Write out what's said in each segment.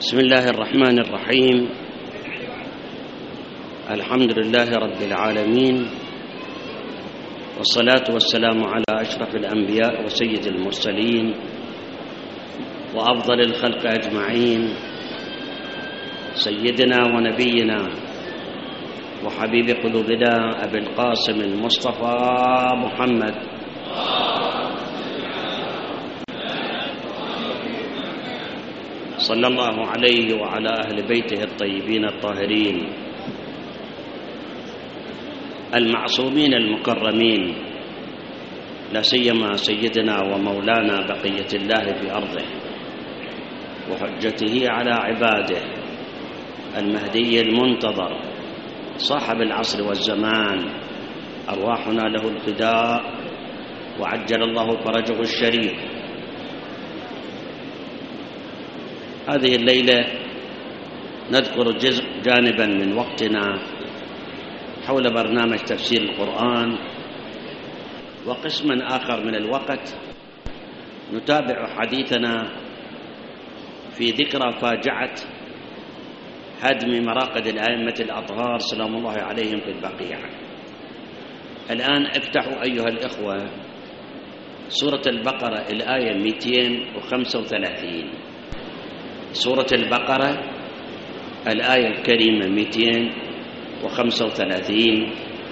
بسم الله الرحمن الرحيم. الحمد لله رب العالمين، والصلاة والسلام على أشرف الأنبياء وسيد المرسلين وأفضل الخلق أجمعين، سيدنا ونبينا وحبيب قلوبنا أبي القاسم المصطفى محمد صلى الله عليه وعلى أهل بيته الطيبين الطاهرين المعصومين المكرمين، لا سيما سيدنا ومولانا بقية الله في أرضه وحجته على عباده المهدي المنتظر صاحب العصر والزمان، أرواحنا له الفداء وعجل الله فرجه الشريف. هذه الليلة نذكر جانبا من وقتنا حول برنامج تفسير القرآن، وقسما آخر من الوقت نتابع حديثنا في ذكرى فاجعة هدم مراقد الأئمة الأطهار سلام الله عليهم في البقيع. الآن افتحوا أيها الإخوة سورة البقرة الآية 235. سورة البقرة الآية الكريمة 235.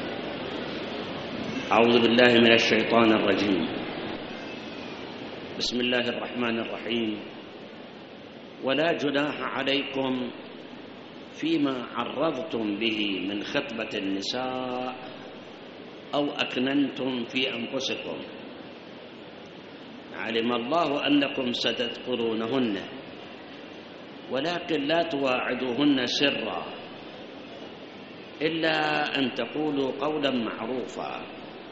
أعوذ بالله من الشيطان الرجيم. بسم الله الرحمن الرحيم. ولا جناح عليكم فيما عرضتم به من خطبة النساء أو أكننتم في أنفسكم، علم الله أنكم ستذكرونهن ولكن لا تواعدوهن سرا إلا أن تقولوا قولا معروفا،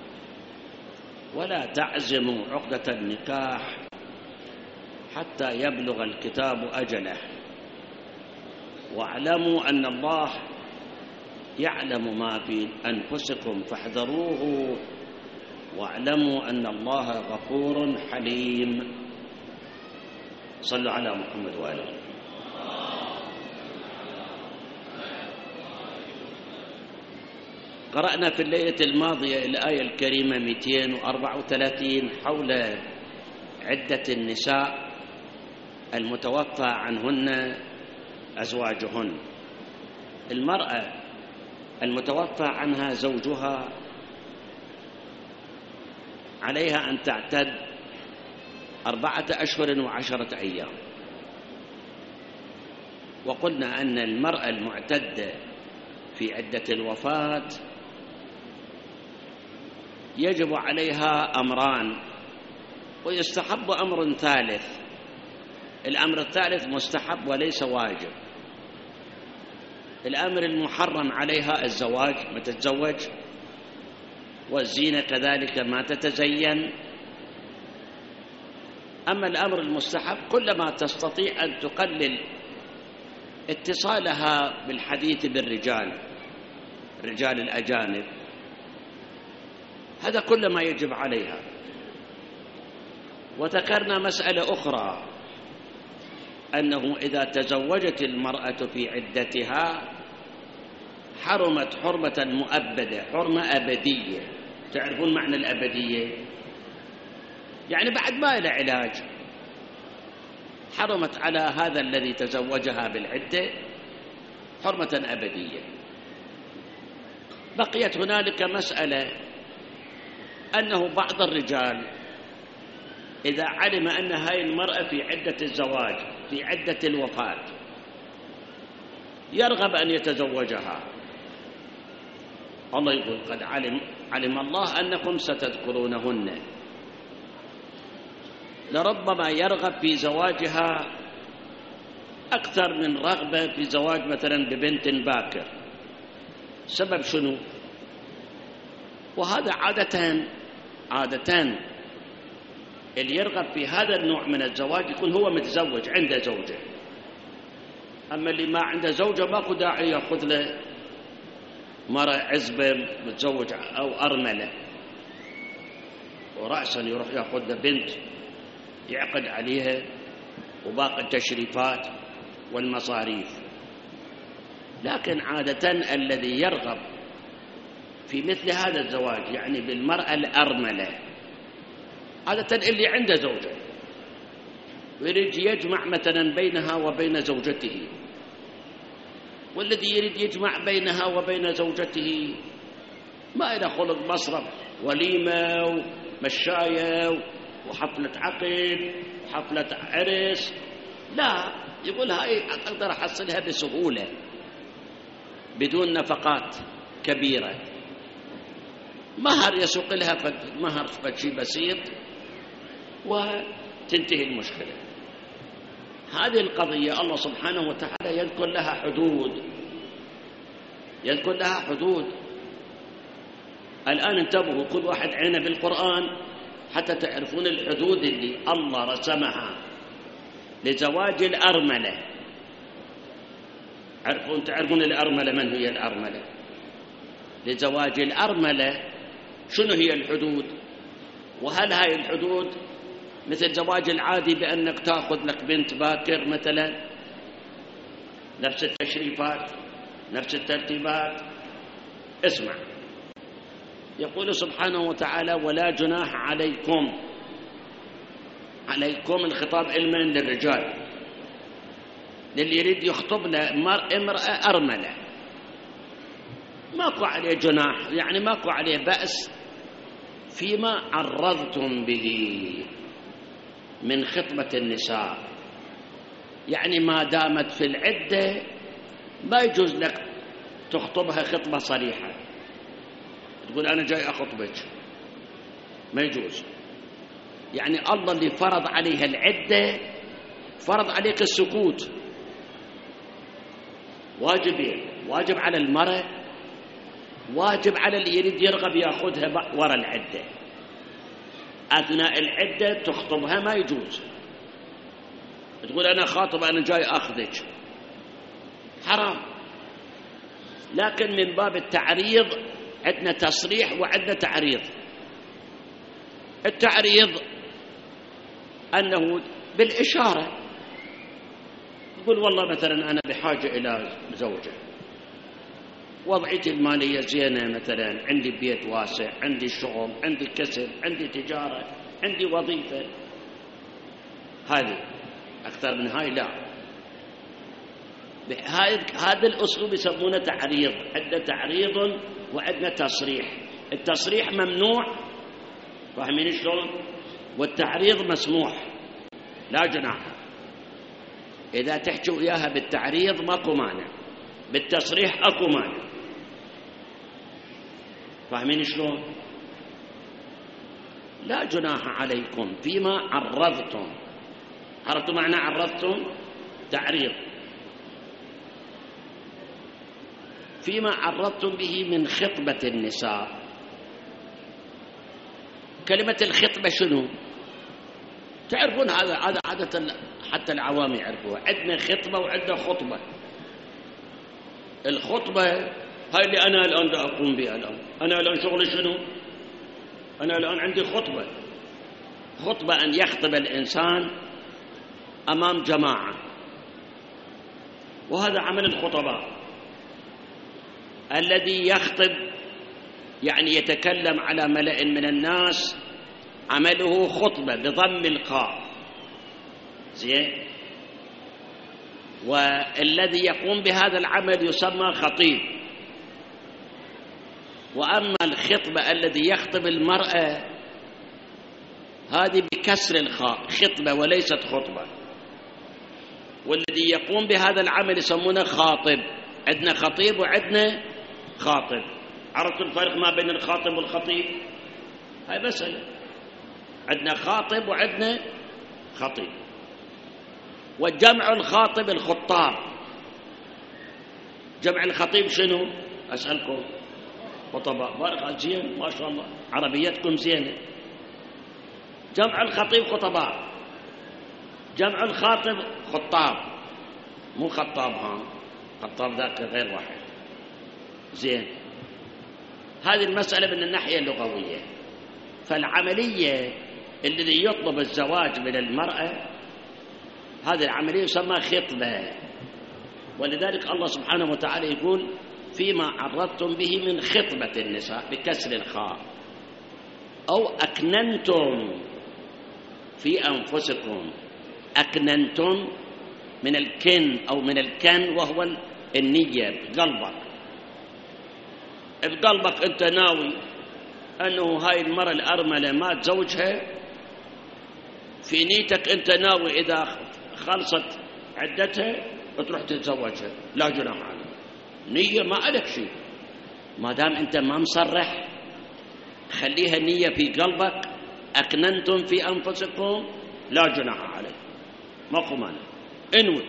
ولا تعزموا عقدة النكاح حتى يبلغ الكتاب أجله، واعلموا أن الله يعلم ما في أنفسكم فاحذروه، واعلموا أن الله غفور حليم. صلوا على محمد وآله. قرأنا في الليلة الماضية الآية الكريمة 234 حول عدة النساء المتوفى عنهن أزواجهن. المرأة المتوفى عنها زوجها عليها أن تعتد 4 أشهر و10 أيام، وقلنا أن المرأة المعتدة في عدة الوفاة يجب عليها أمران، ويستحب أمر ثالث. الأمر الثالث مستحب وليس واجب. الأمر المحرم عليها الزواج، ما تتزوج، والزينة كذلك ما تتزين. أما الأمر المستحب كلما تستطيع أن تقلل اتصالها بالحديث بالرجال، الرجال الأجانب، هذا كل ما يجب عليها. وذكرنا مسألة أخرى، أنه إذا تزوجت المرأة في عدتها حرمت حرمة مؤبدة، حرمة أبدية. تعرفون معنى الأبدية؟ يعني بعد ما إلى علاج. حرمت على هذا الذي تزوجها بالعدة حرمة أبدية. بقيت هنالك مسألة، أنه بعض الرجال إذا علم أن هذه المرأة في عدة الزواج، في عدة الوفاة، يرغب أن يتزوجها. الله يقول قد علم الله أنكم ستذكرونهن. لربما يرغب في زواجها أكثر من رغبة في زواج مثلا ببنت باكر. سبب شنو؟ وهذا عادة اللي يرغب في هذا النوع من الزواج يكون هو متزوج عنده زوجة. أما اللي ما عنده زوجة ماكو داعي يأخذ له مرة عزبة متزوج أو أرملة، ورأسا يروح يأخذ له بنت يعقد عليها وباقي التشريفات والمصاريف. لكن عادة الذي يرغب في مثل هذا الزواج يعني بالمرأة الأرملة عادة اللي عنده زوجة ويريد يجمع مثلا بينها وبين زوجته، والذي يريد يجمع بينها وبين زوجته ما إلى خلق مصرف وليمة ومشاية وحفلة عقد وحفلة عرس، لا، يقول هاي أقدر أحصلها بسهولة بدون نفقات كبيرة، مهر يسوق لها مهر شيء بسيط وتنتهي المشكلة. هذه القضية الله سبحانه وتعالى يذكر لها حدود، يذكر لها حدود. الآن انتبهوا، كل واحد عينه بالقرآن حتى تعرفون الحدود اللي الله رسمها لزواج الأرملة. تعرفون الأرملة، من هي الأرملة؟ لزواج الأرملة شنو هي الحدود؟ وهل هاي الحدود مثل زواج العادي بأنك تأخذ لك بنت باكر مثلا، نفس التشريفات نفس الترتيبات؟ اسمع، يقول سبحانه وتعالى: ولا جناح عليكم. عليكم الخطاب علما للرجال، للي يريد يخطب امرأة أرملة ماكو عليه جناح، يعني ماكو عليه بأس فيما عرضتم به من خطبة النساء. يعني ما دامت في العدة ما يجوز لك تخطبها خطبة صريحة، تقول أنا جاي أخطبك، ما يجوز. يعني الله اللي فرض عليها العدة فرض عليك السكوت، واجبين: واجب على المرأة، واجب على اللي يريد يرغب يأخذها وراء العدة. أثناء العدة تخطبها ما يجوز، تقول أنا خاطب أنا جاي أخذك، حرام. لكن من باب التعريض عندنا تصريح وعندنا تعريض. التعريض أنه بالإشارة، يقول والله مثلا أنا بحاجة إلى زوجة، وضعيتي المالية زينة، مثلا عندي بيت واسع، عندي شغل، عندي كسب، عندي تجارة، عندي وظيفة، هذه أكثر من هاي لا. هذا الأسلوب يسمونه تعريض. عندنا تعريض وعندنا تصريح. التصريح ممنوع، فاهمين شلون؟ والتعريض مسموح، لا جناح. إذا تحكوا إياها بالتعريض ماكو مانع، بالتصريح أكو مانع، فاهمين شلون؟ لا جناح عليكم فيما عرضتم. عرفتوا معنى عرضتم؟ تعريض. فيما عرضتم به من خطبة النساء. كلمة الخطبة شنو؟ تعرفون هذا عادة حتى العوام يعرفوها. عندنا خطبة وعندنا خطبة. الخطبة هاي اللي أنا الآن دا أقوم بها. أنا الآن شغلي شنو؟ أنا الآن عندي خطبة. خطبة أن يخطب الإنسان أمام جماعة، وهذا عمل الخطباء. الذي يخطب يعني يتكلم على ملأ من الناس، عمله خطبة بضم القاف، زين. والذي يقوم بهذا العمل يسمى خطيب. وأما الخطبة الذي يخطب المرأة هذه بكسر الخاء، خطبة وليست خطبة. والذي يقوم بهذا العمل يسمونه خاطب. عندنا خطيب وعندنا خاطب. عرفتوا الفرق ما بين الخاطب والخطيب؟ هاي مسألة. عندنا خاطب وعندنا خطيب. وجمع الخاطب الخطاب. جمع الخطيب شنو؟ أسألكم خطباء. بارك زين، ما شاء الله عربيتكم زينة. جمع الخطيب خطباء، جمع الخاطب خطاب، مو خطاب. خطاب ذاك غير واحد، زين. هذه المسألة من الناحية اللغوية. فالعملية الذي يطلب الزواج من المرأة هذه العملية يسمى خطبة. ولذلك الله سبحانه وتعالى يقول فيما عرضتم به من خطبة النساء بكسر الخاء، أو أكننتم في أنفسكم. أكننتم من الكن أو من الكن، وهو النية بقلبك أنت ناوي أنه هاي المرأة الأرملة ما تزوجها، في نيتك أنت ناوي إذا خلصت عدتها تروح تتزوجها، لا جناح عليك، نية ما عليك شيء، ما دام أنت ما مصرح خليها نية في قلبك. أكننتم في أنفسكم لا جناح عليك، ماكو مانع، انوي.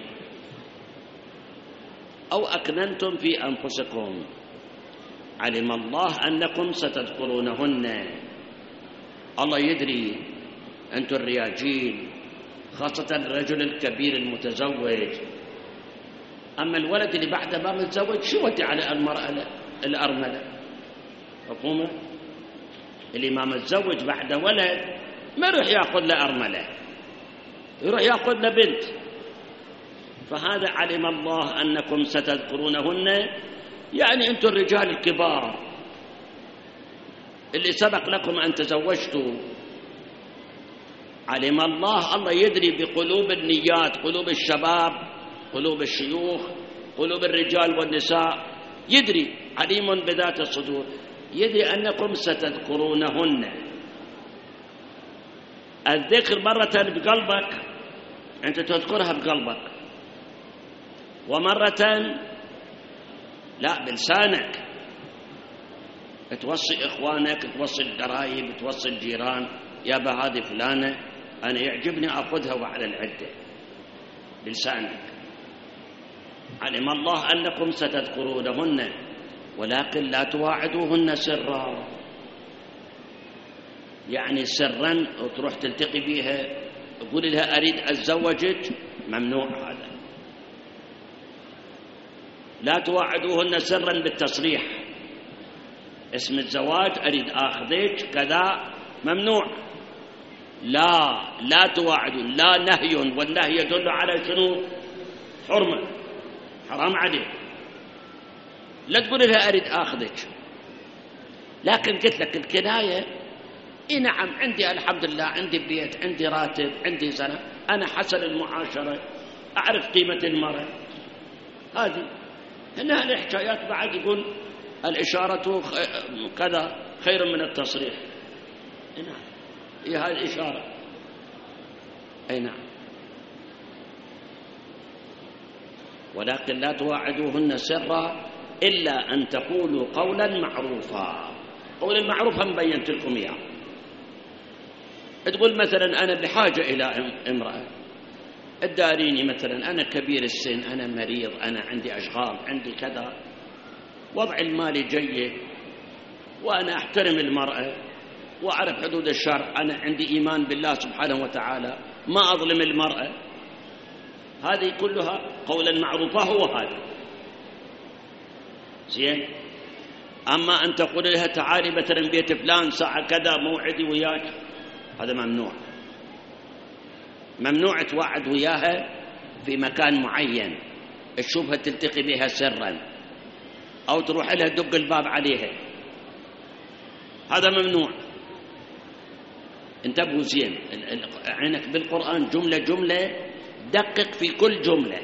أو أكننتم في أنفسكم علم الله أنكم ستذكرونهن. الله يدري أنتم الرياجين، خاصة الرجل الكبير المتزوج. أما الولد اللي بعده ما متزوج شو ودي على المرأة الأرملة؟ حكومة اللي ما متزوج بعده ولد ما يروح يأخذ له أرملة، يروح يأخذ له بنت. فهذا علم الله أنكم ستذكرونهن، يعني أنتم الرجال الكبار اللي سبق لكم أن تزوجتوا. علم الله، الله يدري بقلوب النيات، قلوب الشباب، قلوب الشيوخ، قلوب الرجال والنساء، يدري، عليم بذات الصدور، يدري أنكم ستذكرونهن. الذكر مرة بقلبك، أنت تذكرها بقلبك، ومرة لا بلسانك، توصي إخوانك، توصي القرايب، توصي الجيران، يابا هذه فلانة أنا يعجبني أخذها وعلى العدة، بلسانك. علم الله أنكم ستذكرونهن ولكن لا تواعدوهن سرا، يعني سرا وتروح تلتقي بيها تقول لها أريد أتزوجك، ممنوع هذا. لا تواعدوهن سرا بالتصريح، اسم الزواج أريد أخذك كذا، ممنوع. لا تواعدوا، لا نهي، والنهي يدل على شنو؟ حرمة، حرام عليك. لا تقول لها أريد أخذك. لكن قلت لك الكناية، إيه نعم عندي الحمد لله، عندي بيت، عندي راتب، عندي سنة، أنا حسن المعاشرة، أعرف قيمة المرأة. هذه هنا الحكايات بعد يقول الإشارة كذا خير من التصريح. نعم، هي هذه الإشارة. أي نعم. ولكن لا تواعدوهن سرا إلا أن تقولوا قولا معروفا. قول المعروف هم بينت لكم إياه. تقول مثلا أنا بحاجة إلى امرأة، الداريني مثلا أنا كبير السن، أنا مريض، أنا عندي أشغال، عندي كذا، وضعي المالي جيد، وأنا أحترم المرأة وأعرف حدود الشرع، أنا عندي إيمان بالله سبحانه وتعالى، ما أظلم المرأة. هذه كلها قولا معروفا، هو هذا زين. أما أن تقول لها تعالي مثلا بيت فلان ساعة كذا موعدي وياك، هذا ممنوع. ممنوع توعد وياها في مكان معين تشوفها تلتقي بها سرا، أو تروح لها تدق الباب عليها، هذا ممنوع. انتبهوا زين، عينك بالقرآن جملة جملة، دقق في كل جملة.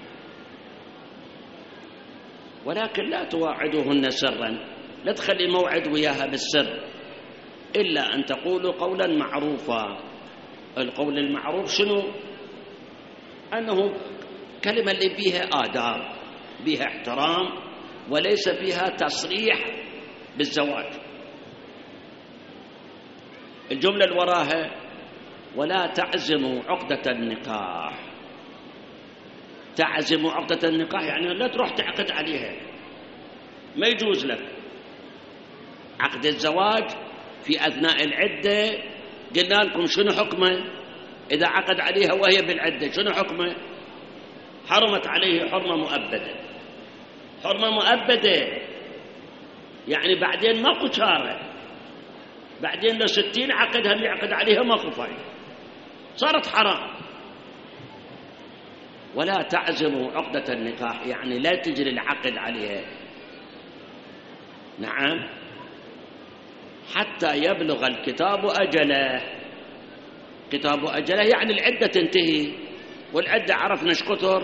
ولكن لا تواعدوهن سرا، لا تخلي موعد وياها بالسر، إلا أن تقولوا قولا معروفا. القول المعروف شنو؟ أنه كلمة اللي فيها آداب، فيها احترام، وليس فيها تصريح بالزواج. الجملة اللي وراها ولا تعزموا عقدة النكاح. تعزموا عقدة النكاح يعني لا تروح تعقد عليها، ما يجوز لك. عقد الزواج في أثناء العدة قلنا لكم شنو حكمه؟ إذا عقد عليها وهي بالعدة شنو حكمه؟ حرمت عليه حرمة مؤبدة. حرمة مؤبدة يعني بعدين ماكو شارع، بعدين لو 60 عقدها اللي عقد عليها ماكو فايدة، صارت حرام. ولا تعزموا عقدة النكاح، يعني لا تجري العقد عليها، نعم، حتى يبلغ الكتاب أجله. كتاب أجله يعني العدة تنتهي، والعدة عرفنا ايش كثر،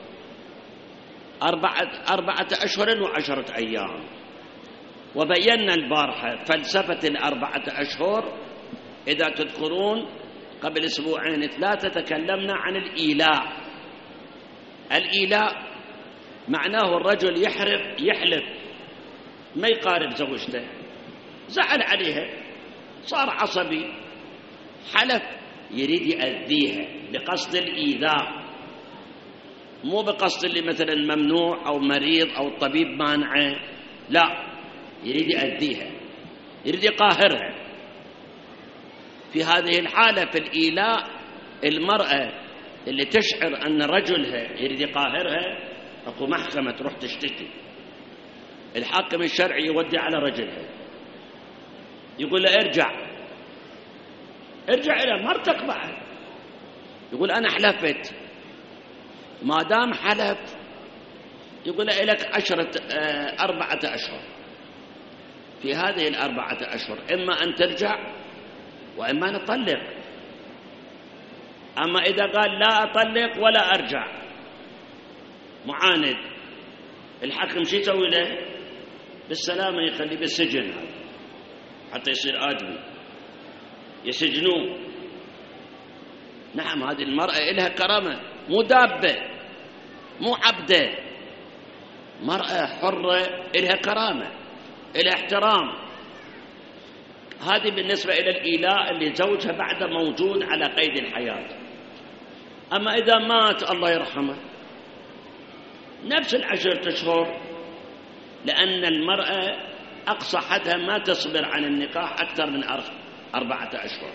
4 أشهر و10 أيام. وبينا البارحة فلسفة 4 أشهر. إذا تذكرون قبل 2 3 تكلمنا عن الإيلاء. الإيلاء معناه الرجل يحلف ما يقارب زوجته، زعل عليها، صار عصبي، حلف، يريد يأذيها بقصد الإيذاء، مو بقصد اللي مثلا ممنوع أو مريض أو الطبيب مانعه، لا، يريد يأذيها، يريد يقاهرها. في هذه الحالة في الإيلاء المرأة اللي تشعر أن رجلها يريد يقاهرها، أكو محكمة تروح تشتكي، الحاكم الشرعي يودي على رجلها، يقول له ارجع إلى مرتك بعد، يقول أنا حلفت، ما دام حلف يقول له لك 4 أشهر. في هذه 4 أشهر إما أن ترجع وإما نطلق. أما إذا قال لا أطلق ولا أرجع، معاند، الحاكم شو يسوي له؟ بالسلامة يخليه بالسجن حتى يصير آدمي، يسجنوه. نعم، هذه المرأة إلها كرامة، مو دابة، مو عبدة، مرأة حرة إلها كرامة، إلها احترام. هذه بالنسبة إلى الإيلاء اللي زوجها بعد موجود على قيد الحياة. أما إذا مات الله يرحمه، نفس 10 أشهر، لأن المرأة أقصى حدها ما تصبر عن النكاح أكثر من 4 أشهر،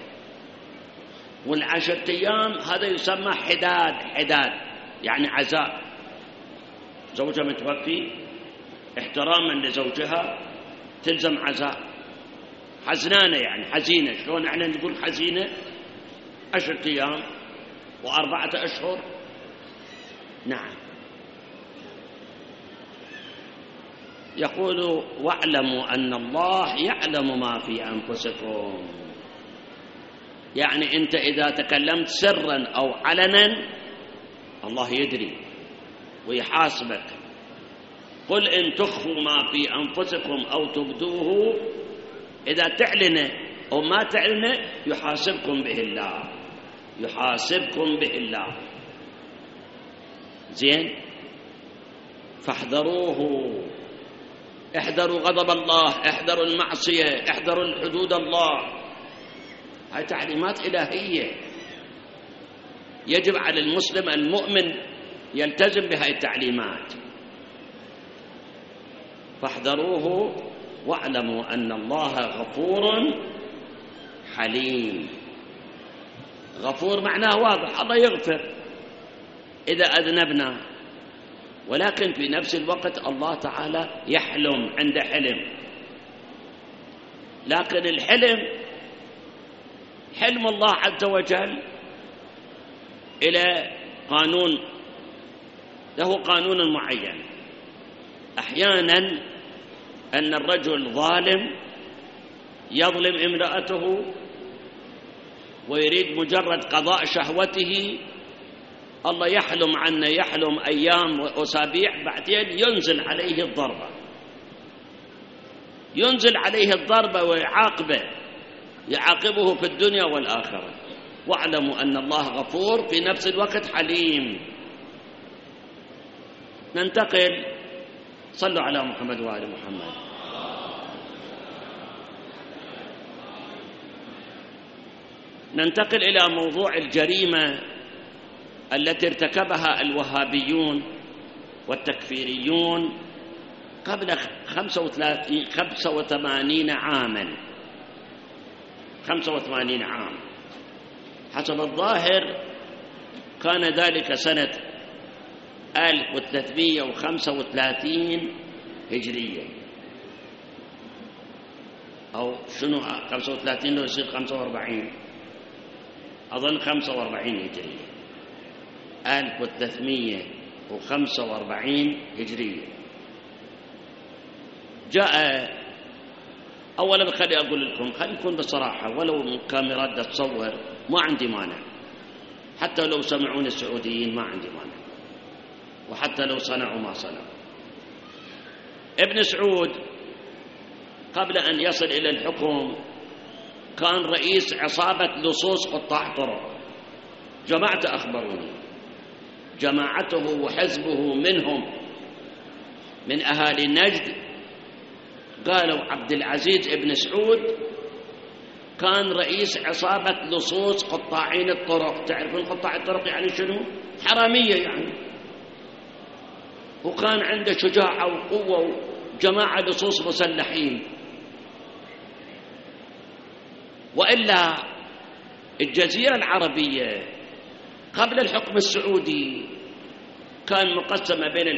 وال10 أيام هذا يسمى حداد، يعني عزاء. زوجها متوفي، احتراما لزوجها تلزم عزاء، حزنانة يعني حزينة. شلون احنا نقول حزينة؟ 10 أيام و4 أشهر. نعم. يقول واعلموا أن الله يعلم ما في أنفسكم، يعني أنت إذا تكلمت سرا أو علنا الله يدري ويحاسبك. قل إن تخفوا ما في أنفسكم أو تبدوه، إذا تعلن أو ما تعلن يحاسبكم به الله، يحاسبكم به الله. زين، فاحذروه، احذروا غضب الله، احذروا المعصية، احذروا الحدود الله. هاي تعليمات إلهية يجب على المسلم المؤمن يلتزم بهاي التعليمات. فاحذروه واعلموا أن الله غفور حليم. غفور معناه واضح، الله يغفر إذا أذنبنا، ولكن في نفس الوقت الله تعالى يحلم، عنده حلم. لكن حلم الله عز وجل إلى قانون، له قانون معين. أحيانا أن الرجل ظالم يظلم امرأته ويريد مجرد قضاء شهوته، الله يحلم عنه، يحلم أيام وأسابيع، بعدين ينزل عليه الضربة ويعاقبه في الدنيا والآخرة. واعلموا أن الله غفور في نفس الوقت حليم. ننتقل، صلوا على محمد وآل محمد. ننتقل إلى موضوع الجريمة التي ارتكبها الوهابيون والتكفيريون قبل 85 عاما. 85 عام حسب الظاهر، كان ذلك سنة 1335 هجرية، أو شنو 35 لو يصير 45، أظن 45 هجرية. 1345 هجرية. جاء أولا، خلي أقول لكم، خلي نكون بصراحة، ولو الكاميرات تصور ما عندي مانع، حتى لو سمعون السعوديين ما عندي مانع، وحتى لو صنعوا ما صنعوا. ابن سعود قبل أن يصل إلى الحكم كان رئيس عصابة لصوص قطاع طرق. جماعته أخبروني، جماعته وحزبه منهم من أهالي نجد قالوا عبد العزيز ابن سعود كان رئيس عصابة لصوص قطاعين الطرق. تعرفون قطاع الطرق يعني شنو؟ حرامية يعني. وكان عنده شجاعة وقوة وجماعة لصوص مسلحين. وإلا الجزيرة العربية قبل الحكم السعودي كان مقسمة بين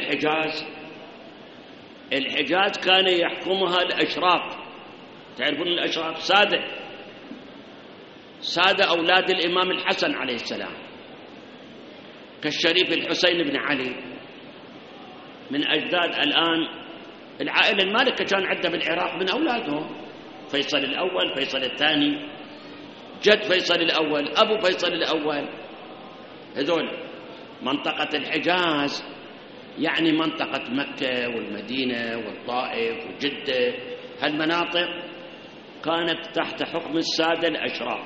الحجاز كان يحكمها الأشراف. تعرفون الأشراف؟ سادة أولاد الإمام الحسن عليه السلام، كالشريف الحسين بن علي، من أجداد الآن العائلة المالكة كان عندها بالعراق من أولادهم فيصل الأول، فيصل الثاني، جد فيصل الأول، أبو فيصل الأول. هذول منطقة الحجاز يعني منطقة مكة والمدينة والطائف وجدة، هالمناطق كانت تحت حكم السادة الأشراف.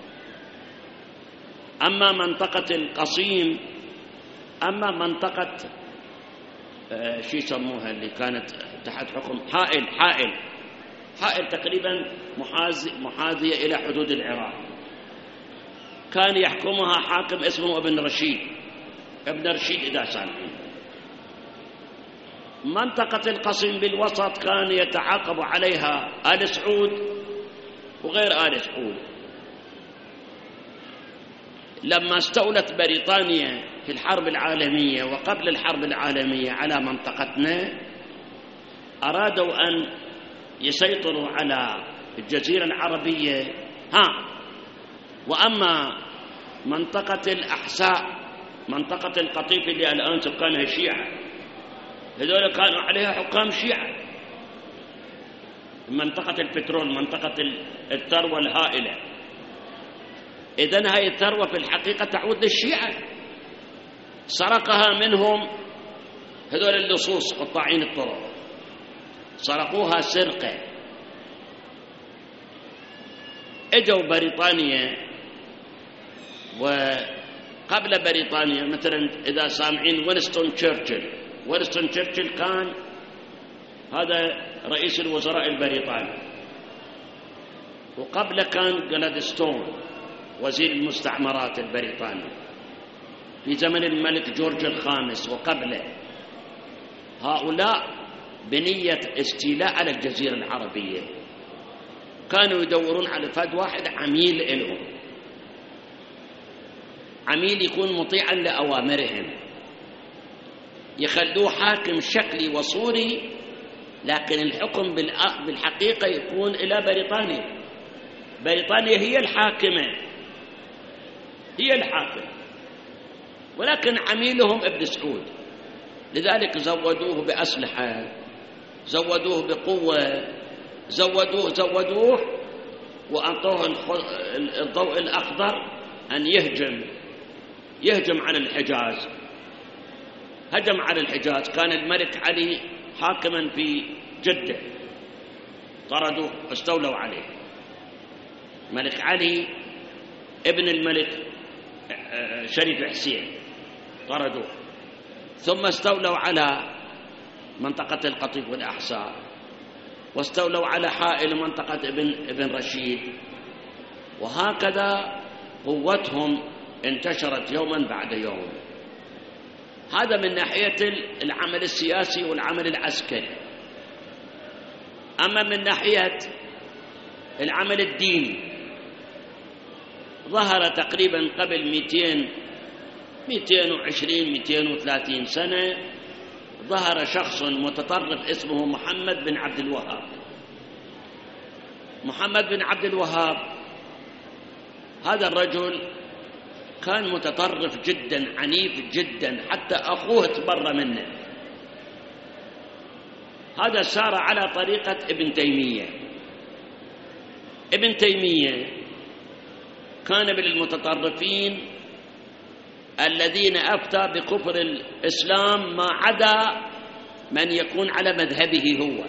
أما منطقة القصيم، أما منطقة شو يسموها اللي كانت تحت حكم حائل تقريبا محاذية إلى حدود العراق، كان يحكمها حاكم اسمه ابن رشيد إذا سامعين. منطقة القصيم بالوسط كان يتعاقب عليها آل سعود وغير آل سعود. لما استولت بريطانيا في الحرب العالمية وقبل الحرب العالمية على منطقتنا، أرادوا أن يسيطروا على الجزيرة العربية. وأما منطقة الأحساء، منطقة القطيف اللي الآن سكانها شيعة، هذول كانوا عليها حكام شيعة. منطقة البترول، منطقة الثروة الهائلة، إذن هاي الثروة في الحقيقة تعود للشيعة، سرقها منهم هذول اللصوص قطاعين الطرق، سرقوها سرقة. اجوا بريطانيا، وقبل بريطانيا مثلا إذا سامعين وينستون تشرشل كان هذا رئيس الوزراء البريطاني، وقبله كان جلادستون وزير المستعمرات البريطاني في زمن الملك جورج الخامس وقبله. هؤلاء بنية استيلاء على الجزيرة العربية كانوا يدورون على فد واحد عميل لهم، عميل يكون مطيعا لأوامرهم، يخلوه حاكم شكلي وصوري، لكن الحكم بالحقيقة يكون إلى بريطانيا. بريطانيا هي الحاكمة، ولكن عميلهم ابن سعود. لذلك زودوه بأسلحة، زودوه بقوة، زودوه وأعطوه الضوء الأخضر أن يهجم على الحجاز. هجم على الحجاز، كان الملك علي حاكما في جدة، طردوه واستولوا عليه. ملك علي ابن الملك شريف حسين طردوه، ثم استولوا على منطقة القطيف والأحساء، واستولوا على حائل منطقة ابن رشيد، وهكذا قوتهم انتشرت يوما بعد يوم. هذا من ناحية العمل السياسي والعمل العسكري. أما من ناحية العمل الديني، ظهر تقريبا قبل 230 سنة، ظهر شخص متطرف اسمه محمد بن عبد الوهاب. محمد بن عبد الوهاب هذا الرجل كان متطرف جدا، عنيف جدا، حتى أخوه تبرى منه. هذا سار على طريقة ابن تيمية. ابن تيمية كان من المتطرفين الذين أفتى بكفر الإسلام ما عدا من يكون على مذهبه هو،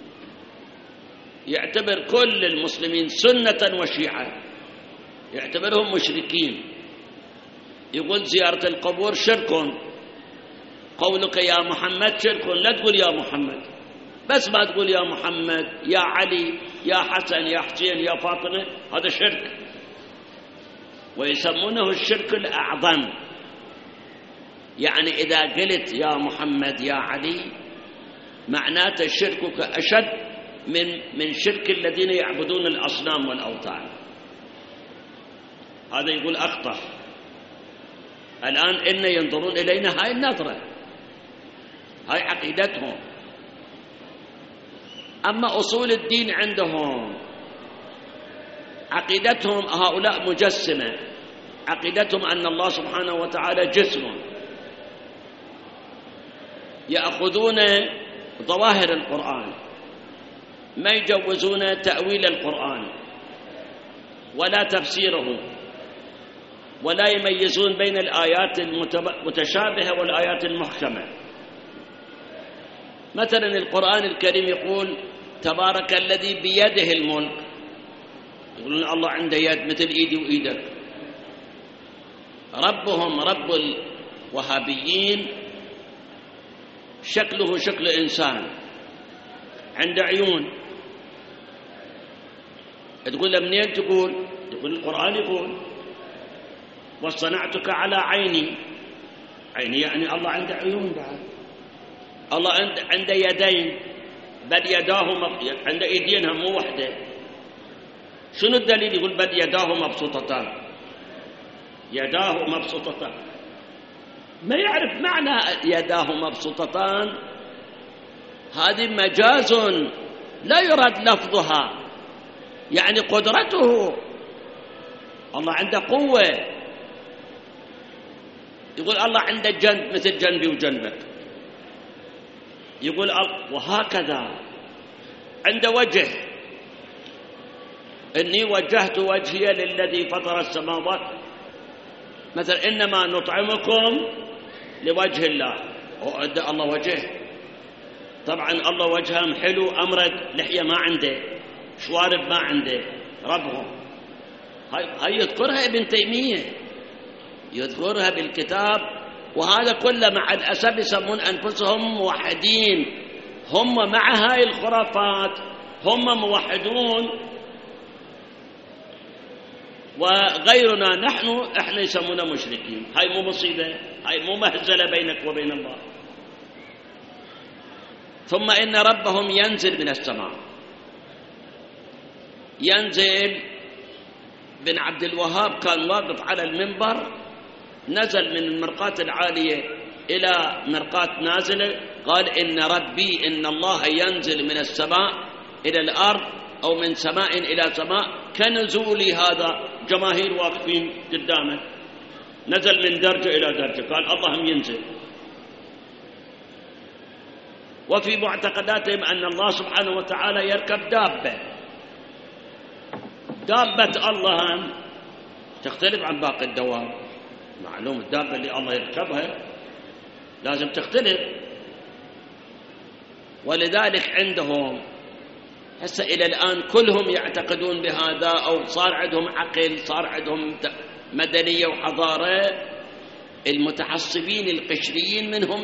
يعتبر كل المسلمين سنة وشيعة، يعتبرهم مشركين، يقول زيارة القبور شرك، قولك يا محمد شرك، لا تقول يا محمد، بس ما تقول يا محمد، يا علي، يا حسن، يا حسين، يا فاطمة، هذا شرك، ويسمونه الشرك الأعظم. يعني إذا قلت يا محمد يا علي معناته شركك أشد من شرك الذين يعبدون الأصنام والأوثان. هذا يقول أخطأ. الآن إن ينظرون إلينا هاي النظرة، هاي عقيدتهم. أما أصول الدين عندهم عقيدتهم هؤلاء مجسمة، عقيدتهم أن الله سبحانه وتعالى جسم، يأخذون ظواهر القرآن، ما يجوزون تأويل القرآن ولا تفسيره، ولا يميزون بين الآيات المتشابهة والآيات المحكمة. مثلا القرآن الكريم يقول تبارك الذي بيده الملك، يقولون الله عنده يد مثل إيدي وإيدك. ربهم رب الوهابيين شكله شكل إنسان عنده عيون. تقول له منين تقول؟ يقول القرآن يقول واصطنعتك على عيني. عيني يعني الله عنده عيون بعد، الله عنده يدين، بل يداه عنده ايدينها مو وحده. شنو الدليل؟ يقول بل يداه مبسوطتان، يداه مبسوطتان. ما يعرف معنى يداه مبسوطتان، هذه مجاز لا يراد لفظها، يعني قدرته، الله عنده قوة. يقول الله عنده جنب مثل جنبي وجنبك، يقول وهكذا عنده وجه، إني وجهت وجهي للذي فطر السماوات، مثلا إنما نطعمكم لوجه الله. وعنده الله وجه، طبعا الله وجههم حلو، أمرد، لحية ما عنده، شوارب ما عنده، ربهم. هاي يذكرها ابن تيمية، يذكرها بالكتاب. وهذا كله مع الأسف يسمون أنفسهم موحدين، هم مع هاي الخرافات هم موحدون، وغيرنا احنا يسمونا مشركين. هاي مو مصيبة، هاي مو مهزلة بينك وبين الله. ثم إن ربهم ينزل من السماء. ينزل. بن عبد الوهاب كان واقف على المنبر، نزل من المرقاة العالية إلى مرقاة نازلة، قال إن ربي إن الله ينزل من السماء إلى الأرض أو من سماء إلى سماء كنزولي هذا. جماهير واقفين قدامه، نزل من درجة إلى درجة، قال اللهم ينزل. وفي معتقداتهم أن الله سبحانه وتعالى يركب دابة. دابة الله تختلف عن باقي الدواب، معلوم الدابة اللي الله يركبها لازم تختلف. ولذلك عندهم هسه إلى الآن كلهم يعتقدون بهذا، أو صار عندهم عقل، صار عندهم مدنية وحضارة. المتعصبين القشريين منهم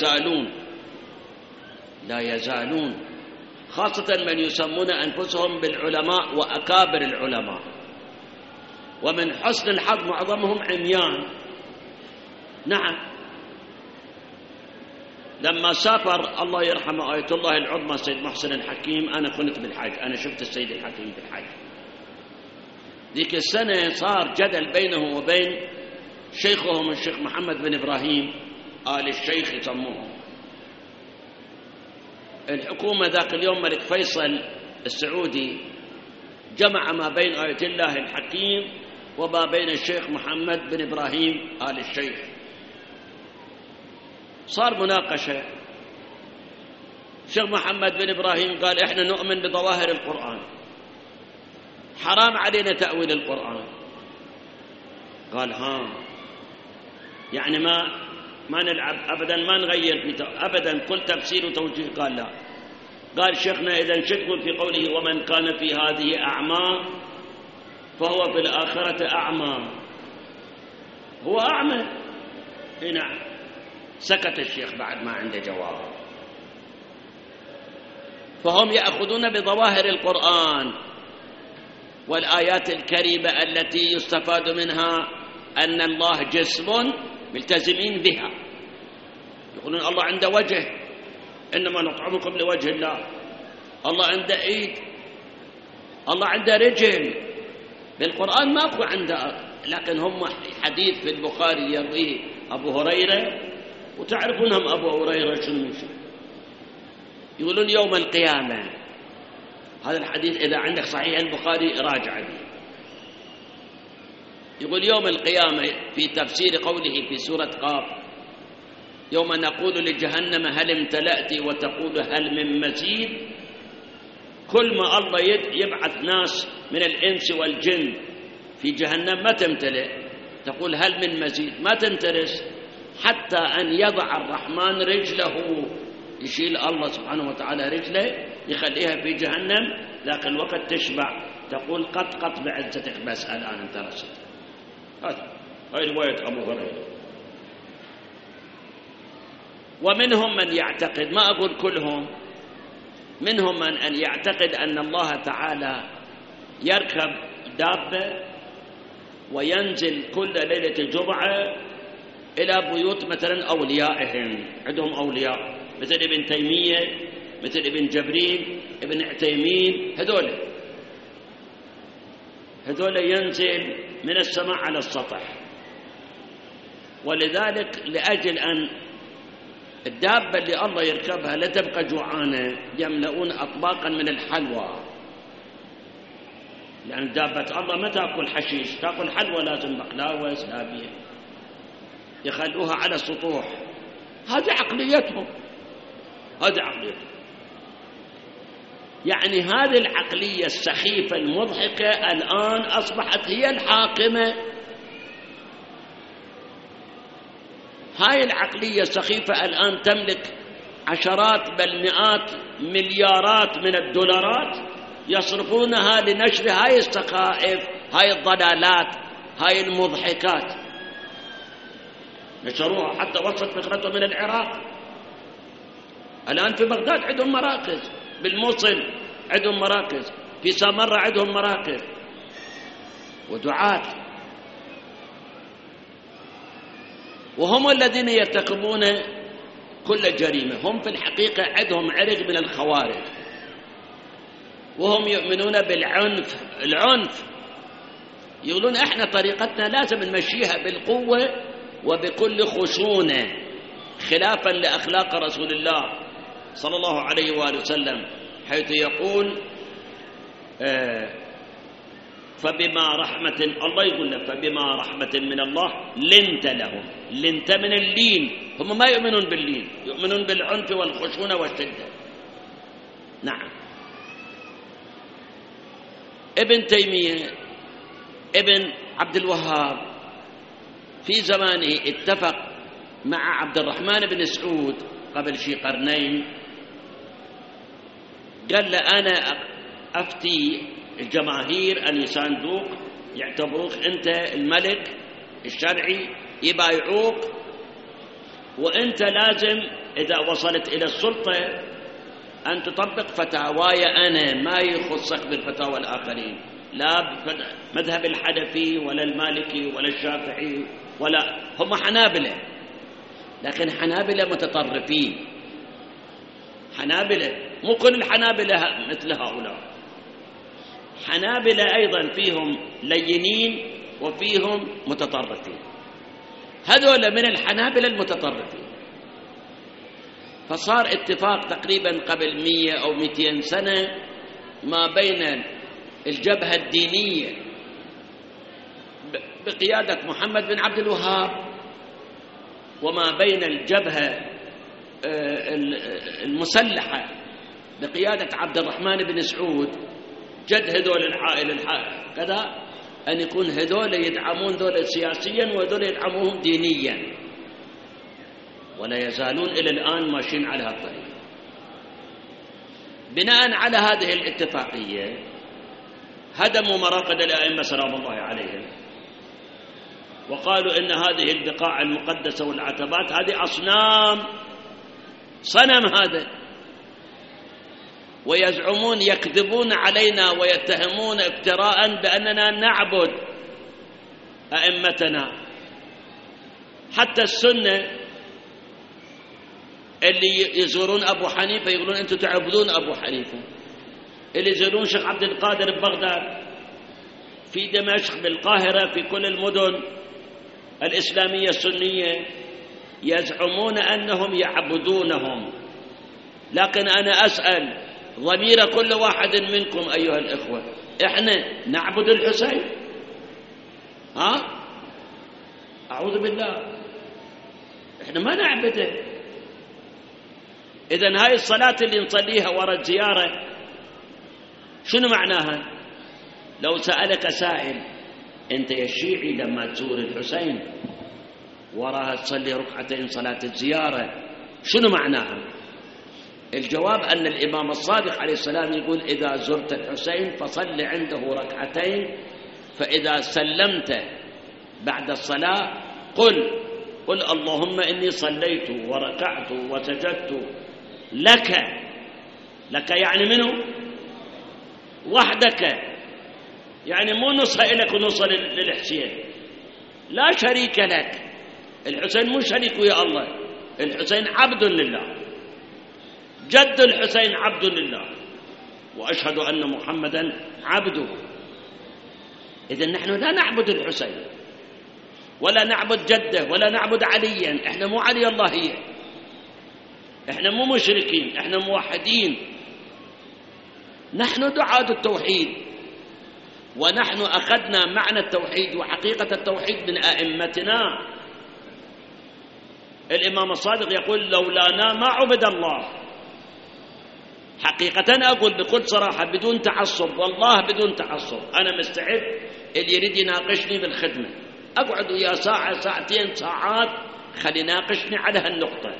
لا يزالون، خاصة من يسمون أنفسهم بالعلماء وأكابر العلماء. ومن حسن الحظ معظمهم عميان. نعم. لما سافر الله يرحمه آية الله العظمى سيد محسن الحكيم، أنا كنت بالحج، أنا شفت السيد الحكيم بالحج ذيك السنة. صار جدل بينه وبين شيخهم الشيخ محمد بن إبراهيم آل الشيخ يسموه. الحكومة ذاك اليوم ملك فيصل السعودي جمع ما بين آية الله الحكيم وما بين الشيخ محمد بن إبراهيم آل الشيخ. صار مناقشة. الشيخ محمد بن إبراهيم قال إحنا نؤمن بظواهر القرآن، حرام علينا تأويل القرآن. قال يعني ما نلعب أبدا، ما نغير أبدا كل تفسير وتوجيه. قال لا. قال شيخنا إذا شكوا في قوله ومن كان في هذه أعمى فهو في الآخرة أعمى، هو أعمى. نعم. سكت الشيخ بعد ما عنده جواب. فهم يأخذون بظواهر القرآن والآيات الكريمة التي يستفاد منها أن الله جسم، ملتزمين بها. يقولون الله عنده وجه، إنما نطعمكم لوجه الله. الله عنده إيد، الله عنده رجل. بالقرآن ماكو عنده، لكن هم حديث في البخاري يرويه أبو هريرة، وتعرفونهم أبو هريرة شنو. يقولون يوم القيامة، هذا الحديث إذا عندك صحيح البخاري راجع به. يقول يوم القيامة في تفسير قوله في سورة قاف يوم نقول لجهنم هل امتلأت وتقول هل من مزيد. كل ما الله يبعث ناس من الإنس والجن في جهنم ما تمتلئ، تقول هل من مزيد، ما تنترس حتى أن يضع الرحمن رجله، يشيل الله سبحانه وتعالى رجله يخليها في جهنم، ذاك الوقت تشبع تقول قط بعزتك بس الآن انترست. هاي رواية أبو هريرة. ومنهم من يعتقد، ما أقول كلهم، منهم من أن يعتقد أن الله تعالى يركب دابة وينزل كل ليلة جمعة إلى بيوت مثلا أوليائهم، عندهم أولياء مثل ابن تيمية، مثل ابن جبريل، ابن عثيمين، هذول ينزل من السماء على السطح. ولذلك لأجل أن الدابة اللي الله يركبها لا تبقى جوعانة يملؤون أطباقا من الحلوى، لأن دابة الله ما تأكل حشيش، تأكل حلوى، لازم بقلاوة زلابية، يخلوها على السطوح. هذه عقليتهم، هذه عقليتهم. يعني هذه العقلية السخيفة المضحكة الآن أصبحت هي الحاكمة. هاي العقلية السخيفة الآن تملك عشرات بل مئات مليارات من الدولارات يصرفونها لنشر هاي السخائف، هاي الضلالات، هاي المضحكات. نشروها حتى وصلت فكرتهم من العراق. الآن في بغداد عندهم مراكز، بالموصل عندهم مراكز، في سامرة عندهم مراكز ودعاة، وهم الذين يرتكبون كل جريمة. هم في الحقيقة عندهم عرق من الخوارج، وهم يؤمنون بالعنف. العنف يقولون احنا طريقتنا لازم نمشيها بالقوة وبكل خشونة، خلافا لأخلاق رسول الله صلى الله عليه وآله وسلم، حيث يقول فبما رحمة، الله يقول لك فبما رحمة من الله لنت لهم. لنت من اللين، هم ما يؤمنون باللين، يؤمنون بالعنف والخشونة والشدة. نعم. ابن تيمية، ابن عبد الوهاب في زمانه اتفق مع عبد الرحمن بن سعود قبل شي قرنين، قال له أنا أفتي الجماهير أن يساندوك، يعتبروك أنت الملك الشرعي، يبايعوك، وأنت لازم إذا وصلت إلى السلطة أن تطبق فتاواي أنا، ما يخصك بالفتاوى الآخرين، لا مذهب الحنفي ولا المالكي ولا الشافعي ولا، هم حنابلة، لكن حنابلة متطرفين، حنابلة مو كل الحنابلة مثل هؤلاء، حنابلة أيضا فيهم لينين وفيهم متطرفين، هذول من الحنابلة المتطرفين. فصار اتفاق تقريبا قبل 100 أو 200 سنة ما بين الجبهة الدينية بقيادة محمد بن عبد الوهاب، وما بين الجبهة المسلحة بقيادة عبد الرحمن بن سعود جد هذول العائلة كذا، أن يكون هذول يدعمون ذول سياسيا وذول يدعموهم دينيا، ولا يزالون إلى الآن ماشيين على هالطريق. بناء على هذه الاتفاقية هدموا مراقد الأئمة سلام الله عليهم، وقالوا إن هذه البقاع المقدسة والعتبات هذه أصنام، صنم هذا، ويزعمون يكذبون علينا ويتهمون افتراء بأننا نعبد أئمتنا. حتى السنة اللي يزورون أبو حنيفة يقولون أنتم تعبدون أبو حنيفة، اللي يزورون شيخ عبد القادر ببغداد، في دمشق، بالقاهرة، في كل المدن الإسلامية السنية يزعمون أنهم يعبدونهم. لكن أنا أسأل ضمير كل واحد منكم أيها الإخوة، إحنا نعبد الحسين؟ أعوذ بالله، إحنا ما نعبده. إذن هاي الصلاة اللي نصليها وراء الزيارة شنو معناها؟ لو سألك سائل أنت يا شيعي لما تزور الحسين وراها تصلي ركعتين صلاة الزيارة شنو معناها؟ الجواب أن الإمام الصادق عليه السلام يقول إذا زرت الحسين فصل عنده ركعتين، فإذا سلمت بعد الصلاة قل اللهم إني صليت وركعت وسجدت لك يعني منه وحدك، يعني مو نصها إليك ونصها للحسين، لا شريك لك. الحسين مو شريك ويا الله، الحسين عبد لله، جد الحسين عبد لله، وأشهد أن محمدا عبده. إذن نحن لا نعبد الحسين ولا نعبد جده ولا نعبد عليا، إحنا مو علي الله هي، إحنا مو مشركين، إحنا موحدين، نحن دعاة التوحيد، ونحن أخذنا معنى التوحيد وحقيقة التوحيد من أئمتنا. الإمام الصادق يقول لولانا ما عبد الله. حقيقة أقول بكل صراحة بدون تعصب، والله بدون تعصب، أنا مستعد اللي يريد يناقشني بالخدمة أقعد ويا ساعة ساعتين ساعات خلي يناقشني على هالنقطة،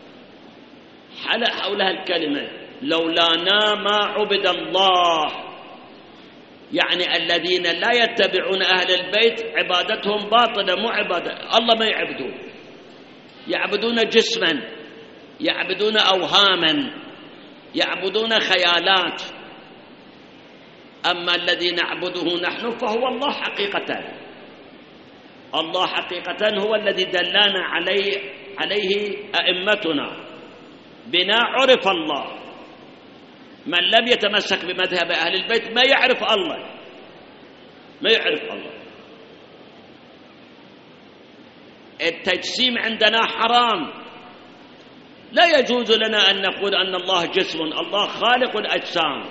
حول هالكلمة لولانا ما عبد الله، يعني الذين لا يتبعون أهل البيت عبادتهم باطلة، مو عبادة الله، ما يعبدون، يعبدون جسما، يعبدون أوهاما، يعبدون خيالات. أما الذي نعبده نحن فهو الله حقيقة. الله حقيقة هو الذي دلنا عليه أئمتنا، بنا عرف الله. من لم يتمسك بمذهب أهل البيت ما يعرف الله، ما يعرف الله. التجسيم عندنا حرام، لا يجوز لنا أن نقول أن الله جسم، الله خالق الأجسام،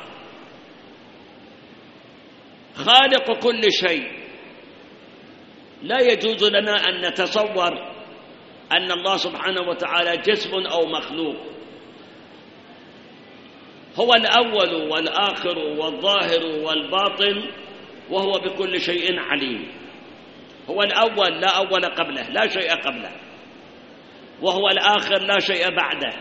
خالق كل شيء. لا يجوز لنا أن نتصور أن الله سبحانه وتعالى جسم أو مخلوق. هو الأول والآخر والظاهر والباطن، وهو بكل شيء عليم. هو الأول لا أول قبله، لا شيء قبله، وهو الآخر لا شيء بعده.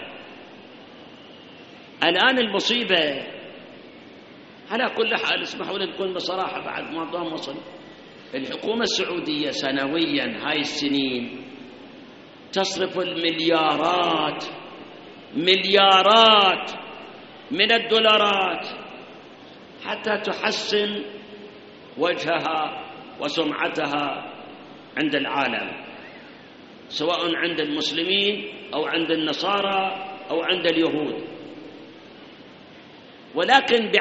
الآن المصيبة على كل حال، اسمحوا لي نكون بصراحة بعد ما ضام وصل، الحكومة السعودية سنويا هاي السنين تصرف المليارات من الدولارات حتى تحسن وجهها وسمعتها عند العالم، سواء عند المسلمين أو عند النصارى أو عند اليهود. ولكن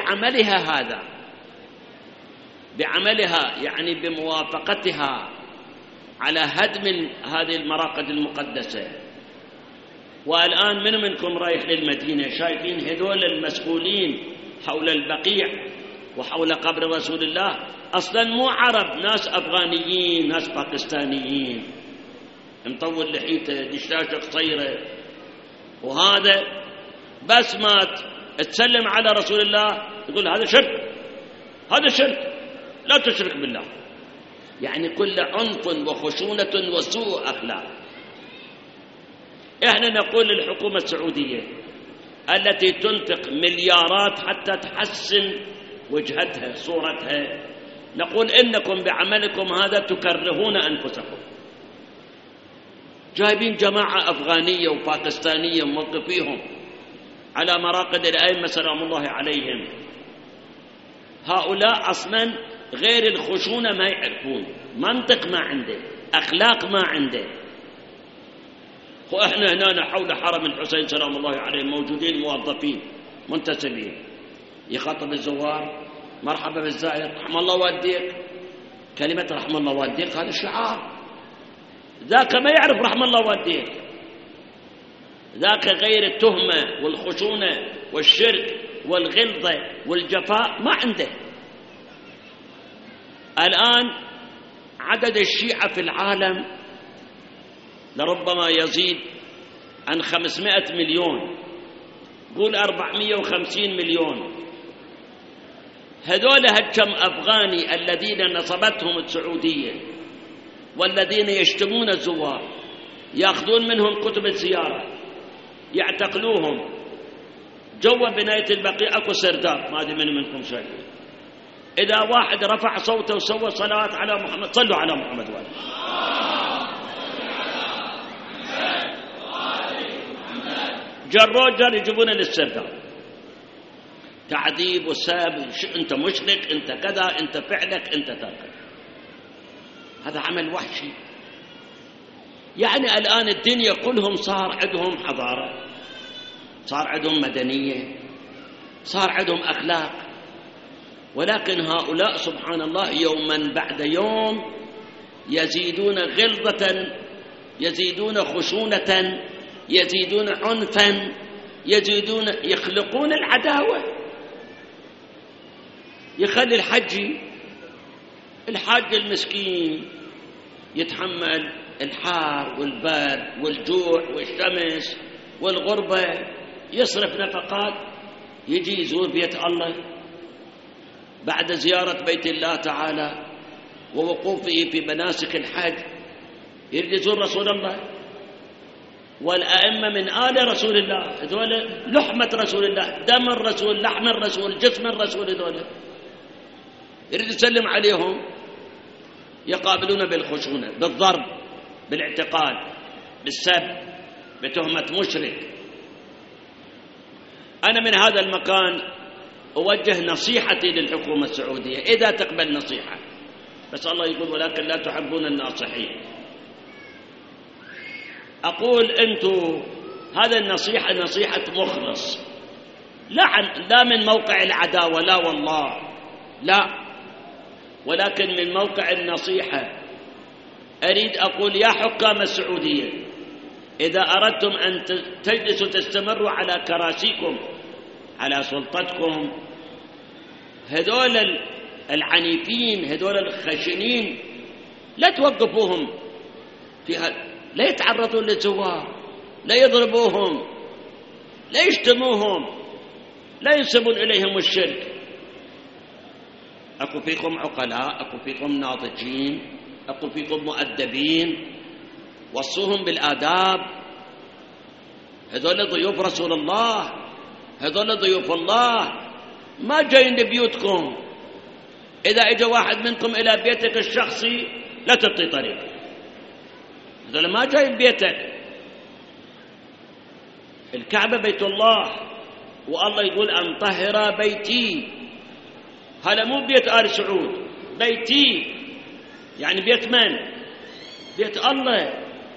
بعملها يعني بموافقتها على هدم هذه المراقد المقدسة. والآن من منكم رايح للمدينة شايفين هذول المسؤولين حول البقيع وحول قبر رسول الله أصلا مو عرب، ناس أفغانيين، ناس باكستانيين، مطول لحيته، دشاشة قصيرة، وهذا بس مات تسلم على رسول الله يقول هذا شرك، هذا شرك، لا تشرك بالله. يعني كل عنف وخشونة وسوء أخلاق. إحنا نقول للحكومة السعودية التي تنفق مليارات حتى تحسن وجهتها صورتها، نقول إنكم بعملكم هذا تكرهون أنفسكم. جايبين جماعة أفغانية وباكستانية موقفيهم على مراقد الأئمة سلام الله عليهم. هؤلاء أصلا غير الخشونة ما يعرفون، منطق ما عنده، أخلاق ما عنده. وإحنا هنا حول حرم الحسين سلام الله عليه موجودين موظفين منتسبين، يخاطب الزوار مرحبا بالزائر، رحم الله والديك. كلمة رحم الله والديك هذا شعار، ذاك ما يعرف رحم الله والديك، ذاك غير التهمة والخشونة والشرك والغلظة والجفاء ما عنده. الآن عدد الشيعة في العالم لربما يزيد عن 500 مليون، قول 450 مليون. هذول هالكم أفغاني الذين نصبتهم السعودية والذين يشتمون الزوار، يأخذون منهم كتب الزيارة، يعتقلوهم. جوا بناية البقيع أكو سرداب، ما أدري من منكم شايفين، إذا واحد رفع صوته وسوى صلاة على محمد، صلوا على محمد وآله، جر يجيبونه للسرداب، تعذيب وساب، أنت مشرك، أنت كذا، أنت فعلك، أنت تركك. هذا عمل وحشي. يعني الآن الدنيا كلهم صار عندهم حضارة، صار عندهم مدنية، صار عندهم أخلاق، ولكن هؤلاء سبحان الله يوما بعد يوم يزيدون غلظة، يزيدون خشونة، يزيدون عنفا، يزيدون، يخلقون العداوة. يخلي الحاج المسكين يتحمل الحار والبرد والجوع والشمس والغربة، يصرف نفقات، يجي يزور بيت الله بعد زيارة بيت الله تعالى ووقوفه في مناسك الحج، يريد يزور رسول الله والأئمة من آل رسول الله، هذول لحمة رسول الله، دم الرسول، لحم الرسول، جسم الرسول، هذول يريد يسلم عليهم، يقابلون بالخشونة، بالضرب، بالاعتقال، بالسب، بتهمة مشرك. أنا من هذا المكان أوجه نصيحتي للحكومة السعودية إذا تقبل نصيحة، بس الله يقول ولكن لا تحبون الناصحين. أقول أنتم هذا النصيحة نصيحة مخلص، لا من موقع العداوة، لا والله لا، ولكن من موقع النصيحة. أريد أقول يا حكام السعودية، إذا أردتم أن تجلسوا تستمروا على كراسيكم، على سلطتكم، هذول العنيفين، هذول الخشنين، لا توقفوهم فيها، لا يتعرضون للزوار، لا يضربوهم، لا يشتموهم، لا ينسبون إليهم الشرك. أكو فيكم عقلاء، أكو فيكم ناضجين، أكو فيكم مؤدبين، وصوهم بالآداب. هذول ضيوف رسول الله، هذول ضيوف الله، ما جايين لبيوتكم. إذا إجا واحد منكم إلى بيتك الشخصي لا تعطي طريق، هذول ما جايين بيتك. الكعبة بيت الله، والله يقول أن طهر بيتي، هذا مو بيت آل سعود، بيتي يعني بيت من؟ بيت الله،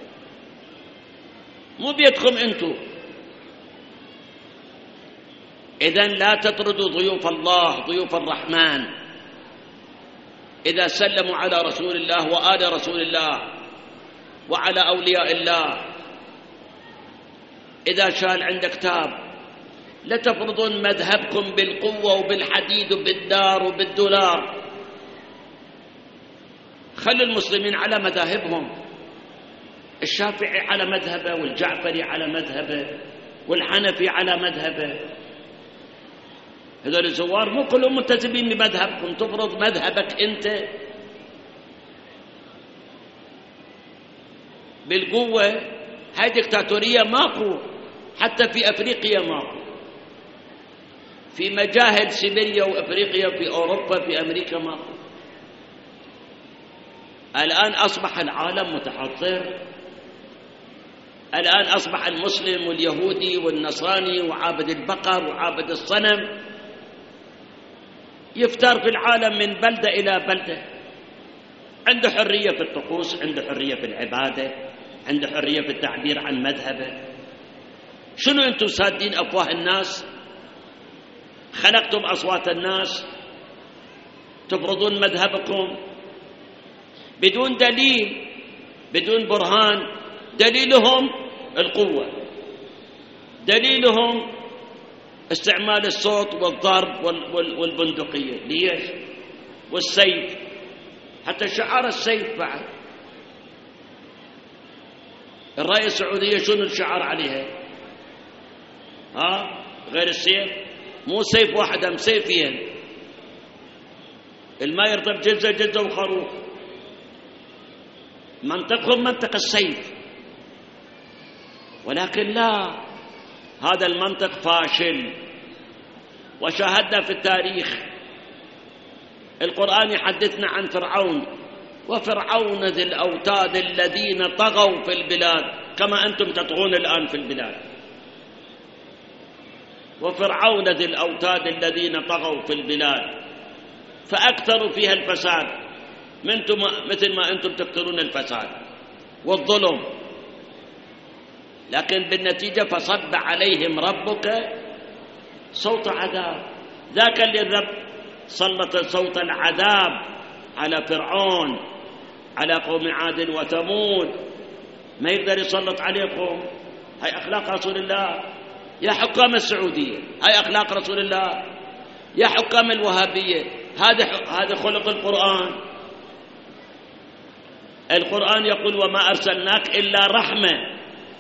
مو بيتكم أنتم. إذن لا تطردوا ضيوف الله، ضيوف الرحمن، إذا سلموا على رسول الله وآل رسول الله وعلى أولياء الله. إذا شال عندك كتاب لا تفرضون مذهبكم بالقوة وبالحديد وبالدار وبالدولار. خلوا المسلمين على مذاهبهم، الشافعي على مذهبه، والجعفري على مذهبه، والحنفي على مذهبه. هذول الزوار مو كلهم ملتزمين بمذهبكم، تفرض مذهبك أنت بالقوة. هاي دكتاتورية ماكو، حتى في أفريقيا ماكو، في مجاهل سيبيريا وأفريقيا، في أوروبا، في أمريكا ماكو. الآن أصبح العالم متحضر، الآن أصبح المسلم واليهودي والنصراني وعابد البقر وعابد الصنم يفتر في العالم من بلدة إلى بلدة، عنده حرية في الطقوس، عنده حرية في العبادة، عنده حرية في التعبير عن مذهبه. شنو أنتم سادين أفواه الناس؟ خلقتم أصوات الناس، تفرضون مذهبكم بدون دليل، بدون برهان. دليلهم القوة، دليلهم استعمال الصوت والضرب والبندقية. ليش؟ والسيف، حتى شعار السيف بعد. الراية السعودية شنو الشعار عليها؟ غير السيف، مو سيف واحد، هم سيفين، الما يرضى بجزة جزة وخروف. منطقهم منطق السيف، ولكن لا، هذا المنطق فاشل. وشاهدنا في التاريخ، القرآن يحدثنا عن فرعون: وفرعون ذي الأوتاد الذين طغوا في البلاد، كما أنتم تطغون الآن في البلاد. وفرعون ذي الأوتاد الذين طغوا في البلاد فأكثروا فيها الفساد، مثل ما أنتم تكثرون الفساد والظلم. لكن بالنتيجة فصب عليهم ربك صوت عذاب. ذاك اللي الرب سلط صوت العذاب على فرعون، على قوم عاد وثمود، ما يقدر يسلط عليكم. هاي أخلاق رسول الله يا حكام السعودية، هاي أخلاق رسول الله يا حكام الوهابية. هذا خلق القرآن. القرآن يقول: وما أرسلناك إلا رحمة،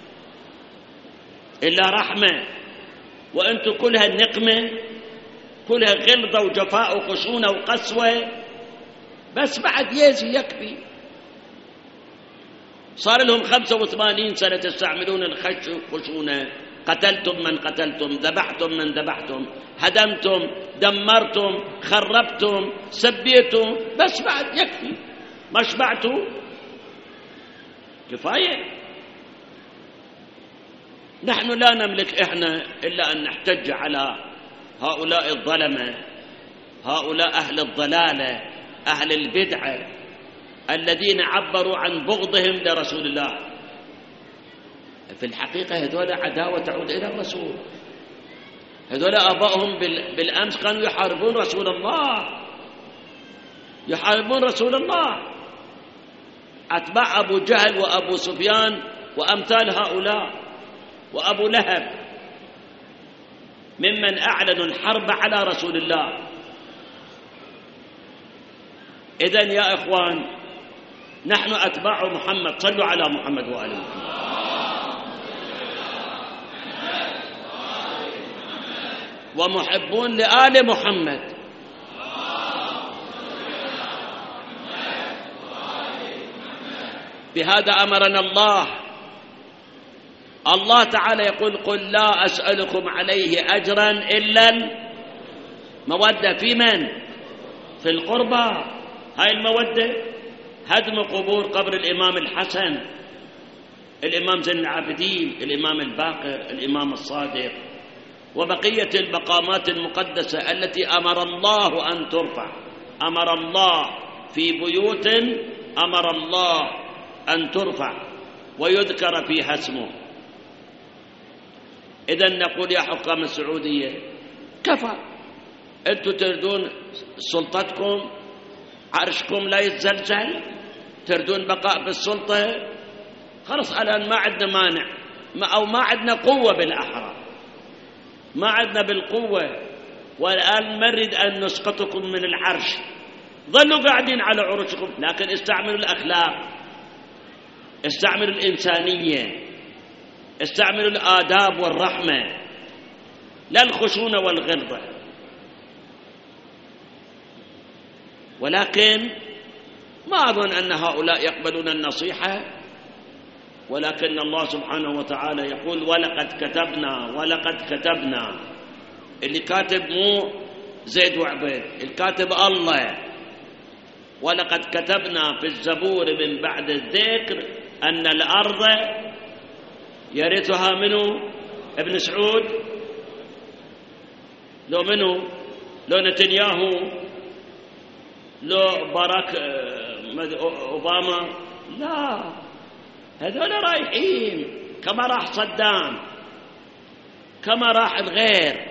إلا رحمة. وأنتم كلها نقمة، كلها غلظة وجفاء وخشونة وقسوة. بس بعد يزي يكفي. صار لهم 85 سنة يستعملون الخشونة. قتلتم من قتلتم، ذبحتم من ذبحتم، هدمتم، دمرتم، خربتم، سبيتم. بس بعد يكفي، ما شبعتوا؟ كفاية. نحن لا نملك إحنا إلا أن نحتج على هؤلاء الظلمة، هؤلاء أهل الضلالة، أهل البدعة، الذين عبروا عن بغضهم لرسول الله. في الحقيقة هذول عداوة تعود إلى الرسول. هذول آبائهم بالأمس كانوا يحاربون رسول الله، يحاربون رسول الله. أتباع أبو جهل وأبو سفيان وأمثال هؤلاء وأبو لهب ممن أعلنوا الحرب على رسول الله. إذن يا إخوان، نحن أتباع محمد، صلوا على محمد وآل محمد. ومحبون لآل محمد. بهذا أمرنا الله. الله تعالى يقول: قل لا أسألكم عليه أجرا إلا المودة. في من؟ في القربى. هاي المودة هدم قبر الإمام الحسن، الإمام زين العابدين، الإمام الباقر، الإمام الصادق، وبقية المقامات المقدسة التي أمر الله أن ترفع. أمر الله في بيوت، أمر الله أن ترفع ويذكر فيها اسمه. إذن نقول يا حكام السعودية: كفى، أنتم تردون سلطتكم، عرشكم لا يتزلزل، تردون بقاء بالسلطة. خلص الآن ما عندنا مانع، أو ما عندنا قوة بالأحرى. ما عدنا بالقوة، والآن نريد أن نسقطكم من العرش، ظلوا قاعدين على عروشكم، لكن استعملوا الأخلاق، استعملوا الإنسانية، استعملوا الآداب والرحمة، لا الخشونة والغلظة. ولكن ما أظن أن هؤلاء يقبلون النصيحة، ولكن الله سبحانه وتعالى يقول ولقد كتبنا. اللي كاتب مو زيد وعبيد، الكاتب الله. ولقد كتبنا في الزبور من بعد الذكر أن الأرض يرثها منه ابن سعود، لو منه، لو نتنياهو، لو باراك أوباما، لا، هذول رايحين كما راح صدام، كما راح الغير.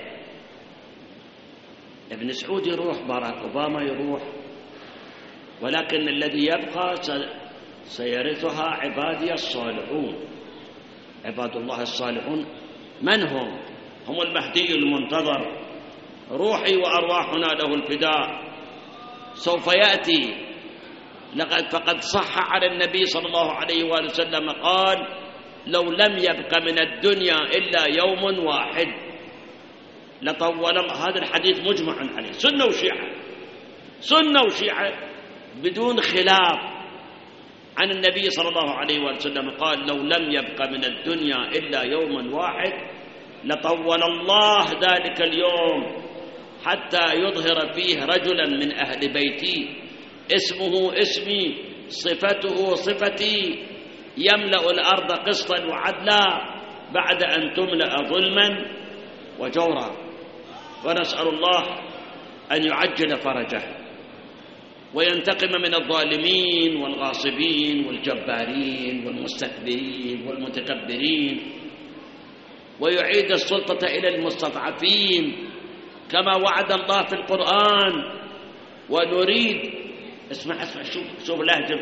ابن سعود يروح، باراك أوباما يروح، ولكن الذي يبقى سيرثها عبادي الصالحون. عباد الله الصالحون من هم؟ هم المهدي المنتظر، روحي وأرواحنا له الفداء، سوف يأتي. فقد صح على النبي صلى الله عليه وآله وسلم قال: لو لم يبق من الدنيا إلا يوم واحد لطول. هذا الحديث مجمع عليه، سنة وشيعة، سنة وشيعة بدون خلاف عن النبي صلى الله عليه وآله وسلم قال: لو لم يبق من الدنيا إلا يوم واحد لطول الله ذلك اليوم حتى يظهر فيه رجلا من أهل بيتي اسمه اسمي صفته صفتي يملأ الأرض قسطا وعدلا بعد أن تملأ ظلما وجورا. ونسأل الله أن يعجل فرجه وينتقم من الظالمين والغاصبين والجبارين والمستكبرين والمتكبرين، ويعيد السلطة إلى المستضعفين كما وعد الله في القرآن. ونريد، اسمع شوف لهجة،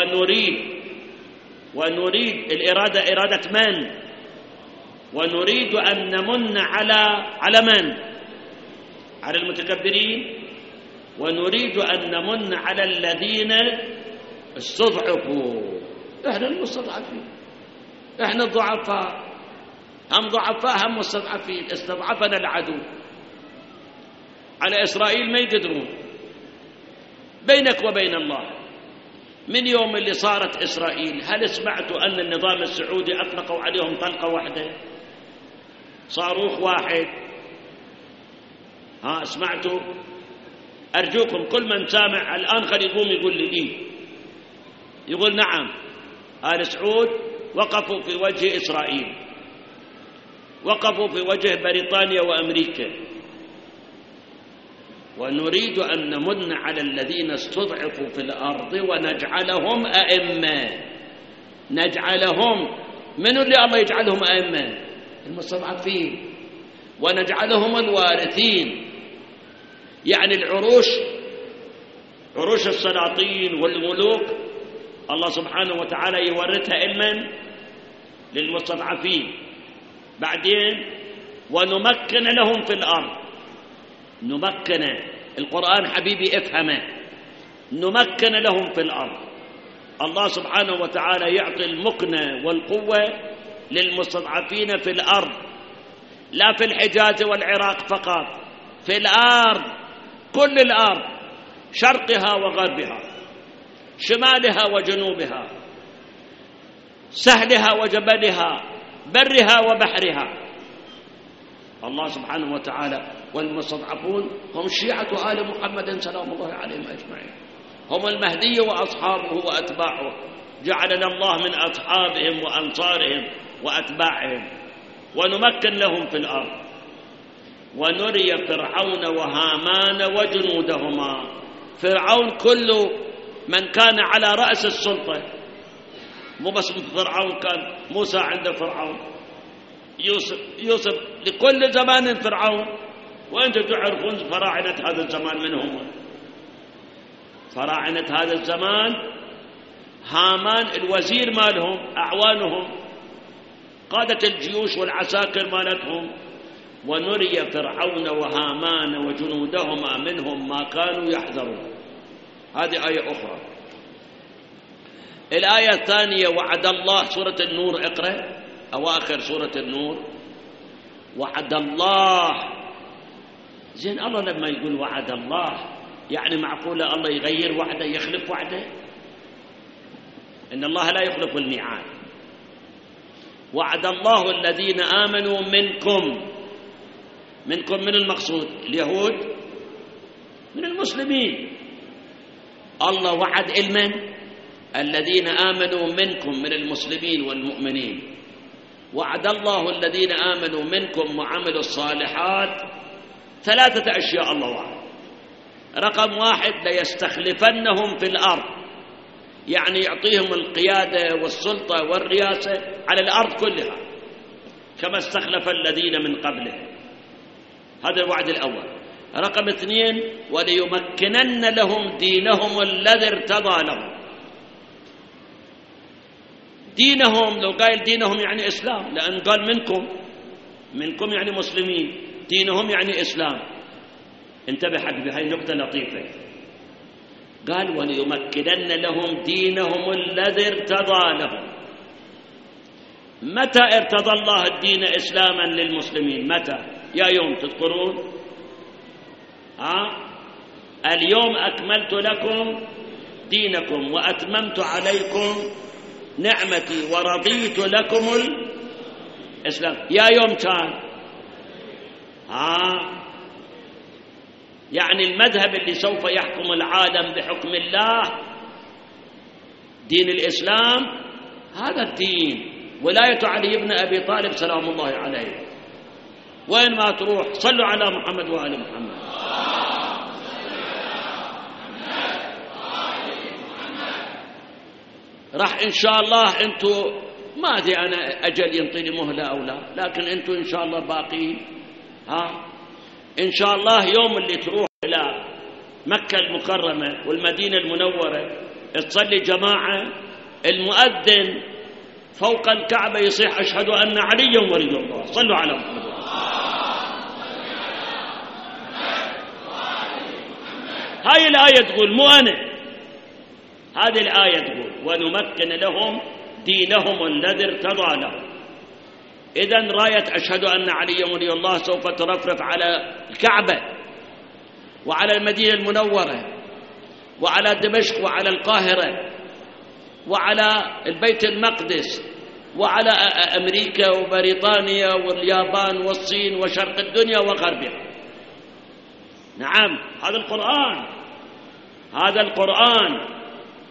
ونريد الإرادة إرادة من؟ ونريد أن نمن على من؟ على المتكبرين. ونريد أن نمن على الذين استضعفوا. إحنا المستضعفين، إحنا الضعفاء، هم ضعفاء هم مستضعفين. استضعفنا العدو، على إسرائيل ما يقدرون. بينك وبين الله، من يوم اللي صارت إسرائيل هل سمعتوا أن النظام السعودي أطلقوا عليهم طلقة واحدة، صاروخ واحد؟ سمعتوا؟ أرجوكم كل من سامع الآن خلي يقوم يقول لي يقول نعم. آل سعود وقفوا في وجه إسرائيل، وقفوا في وجه بريطانيا وأمريكا. ونريد أن نمن على الذين استضعفوا في الأرض ونجعلهم أئمة. نجعلهم، من اللي الله يجعلهم أئمة؟ المستضعفين. ونجعلهم الوارثين، يعني العروش، عروش السلاطين والملوك الله سبحانه وتعالى يورثها علما للمستضعفين. بعدين ونمكن لهم في الأرض. نمكن، القرآن حبيبي افهمه، نمكن لهم في الأرض. الله سبحانه وتعالى يعطي المكنة والقوة للمستضعفين في الأرض، لا في الحجاز والعراق فقط، في الأرض، كل الأرض، شرقها وغربها، شمالها وجنوبها، سهلها وجبلها، برها وبحرها. الله سبحانه وتعالى. والمستضعفون هم شيعة آل محمد سلام الله عليهم أجمعين، هم المهدي وأصحابه وأتباعه، جعلنا الله من أصحابهم وأنصارهم وأتباعهم. ونمكن لهم في الأرض ونري فرعون وهامان وجنودهما. فرعون كل من كان على رأس السلطة، مو بس فرعون، كان موسى عند فرعون، يوسف لكل زمان فرعون. وأنتم تعرفون فراعنة هذا الزمان من هم؟ فراعنة هذا الزمان هامان الوزير مالهم، أعوانهم، قادة الجيوش والعساكر مالتهم، ونري فرعون وهامان وجنودهما منهم ما كانوا يحذرون. هذه آية أخرى. الآية الثانية وعد الله، سورة النور، اقرأ أواخر سورة النور. وعد الله، زين الله لما يقول وعد الله يعني معقولة الله يغير وعده يخلف وعده؟ إن الله لا يخلف الميعاد. وعد الله الذين آمنوا منكم من المقصود اليهود، من المسلمين. الله وعد المن الذين آمنوا منكم من المسلمين والمؤمنين. وعد الله الذين آمنوا منكم وعملوا الصالحات 3 أشياء الله وعد. رقم 1 ليستخلفنهم في الأرض، يعني يعطيهم القيادة والسلطة والرياسة على الأرض كلها كما استخلف الذين من قبلهم. هذا الوعد الأول. رقم 2 وليمكنن لهم دينهم الذي ارتضى لهم. دينهم، لو قال دينهم يعني إسلام، لأن قال منكم يعني مسلمين، دينهم يعني إسلام. انتبه حق هاي نقطة لطيفة. قال وليمكنن لهم دينهم الذي ارتضى لهم. متى ارتضى الله الدين إسلاما للمسلمين؟ متى؟ يا يوم تذكرون؟ اليوم أكملت لكم دينكم وأتممت عليكم نعمتي ورضيت لكم الإسلام. يا يوم كان يعني المذهب اللي سوف يحكم العالم بحكم الله دين الإسلام، هذا الدين ولاية علي بن أبي طالب سلام الله عليه. وين ما تروح صلوا على محمد وآل محمد. راح إن شاء الله أنتوا، ما أدري أنا أجل ينطيني مهلة أو لا، لكن أنتوا إن شاء الله باقين. إن شاء الله يوم اللي تروح إلى مكة المكرمة والمدينة المنورة تصلي جماعة، المؤذن فوق الكعبة يصيح أشهد أن عليا ولي الله. صلوا على محمد. هاي الآية تقول، مو أنا، هذه الآية تقول ونمكن لهم دينهم الذي ارتضى لهم. إذن راية أشهد أن عليا ولي الله سوف ترفرف على الكعبة وعلى المدينة المنورة وعلى دمشق وعلى القاهرة وعلى البيت المقدس وعلى أمريكا وبريطانيا واليابان والصين وشرق الدنيا وغربها. نعم، هذا القرآن، هذا القرآن.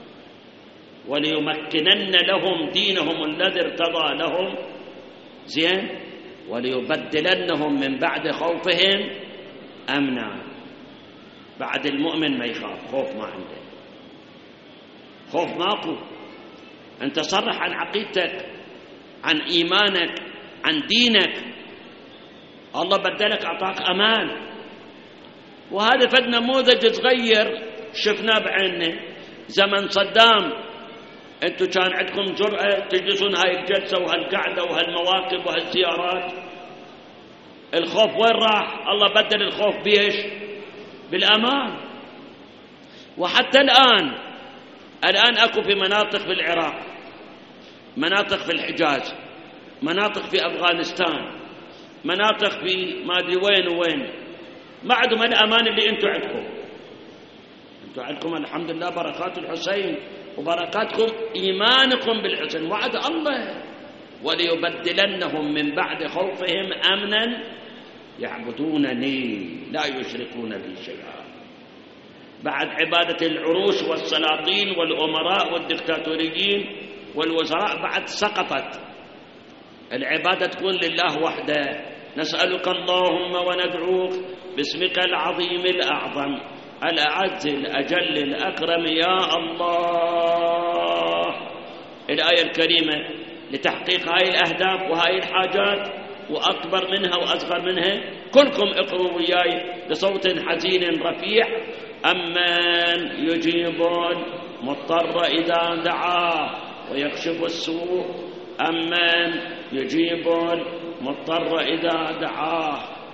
وليمكنن لهم دينهم الذي ارتضى لهم، زين، وليبدلنهم من بعد خوفهم أمنا. بعد المؤمن ما يخاف، خوف ما عنده، خوف ماكو. أنت صرح عن عقيدتك، عن إيمانك، عن دينك، الله بدلك أعطاك أمان. وهذا فد نموذج صغير شفناه بعيننا زمن صدام. أنتوا كان عندكم جرأة تجلسون هاي الجلسة وهالقعدة وهالمواقف وهالزيارات. الخوف وين راح؟ الله بدل الخوف بيش؟ بالأمان. وحتى الآن أكو في مناطق في العراق، مناطق في الحجاز، مناطق في أفغانستان، مناطق في ما أدري وين وين، ما عندهم الأمان اللي أنتوا عندكم. أنتوا عندكم الحمد لله بركات الحسين وبركاتكم إيمانكم بالحسن. وعد الله وليبدلنهم من بعد خوفهم أمنا يعبدونني لا يشركون بي شيئا. بعد عبادة العروش والسلاطين والأمراء والدكتاتوريين والوزراء بعد سقطت، العبادة تكون لله وحده. نسألك اللهم وندعوك باسمك العظيم الأعظم الأعز الأجل الأكرم يا الله. الآية الكريمة لتحقيق هاي الأهداف وهاي الحاجات وأكبر منها وأصغر منها، كلكم اقروا وياي بصوت حزين رفيع. أمن يجيب المضطر إذا دعاه ويكشف السوء، أمن يجيب المضطر إذا دعاه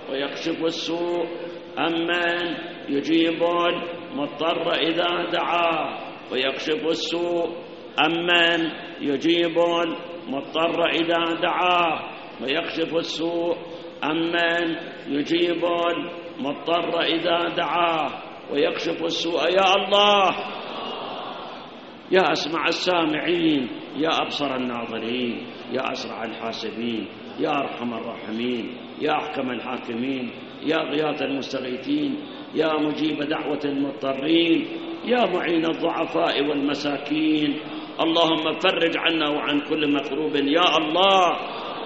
ويكشف السوء أمن يجيب المضطر إذا دعاه ويكشف السوء أمن يجيب المضطر إذا دعاه ويكشف السوء أمن يجيب المضطر إذا دعاه ويكشف السوء. يا الله يا أسمع السامعين، يا أبصر الناظرين، يا أسرع الحاسبين، يا أرحم الراحمين، يا أحكم الحاكمين، يا غياث المستغيثين، يا مجيب دعوة المضطرين، يا معين الضعفاء والمساكين. اللهم فرج عنا وعن كل مكروب يا الله.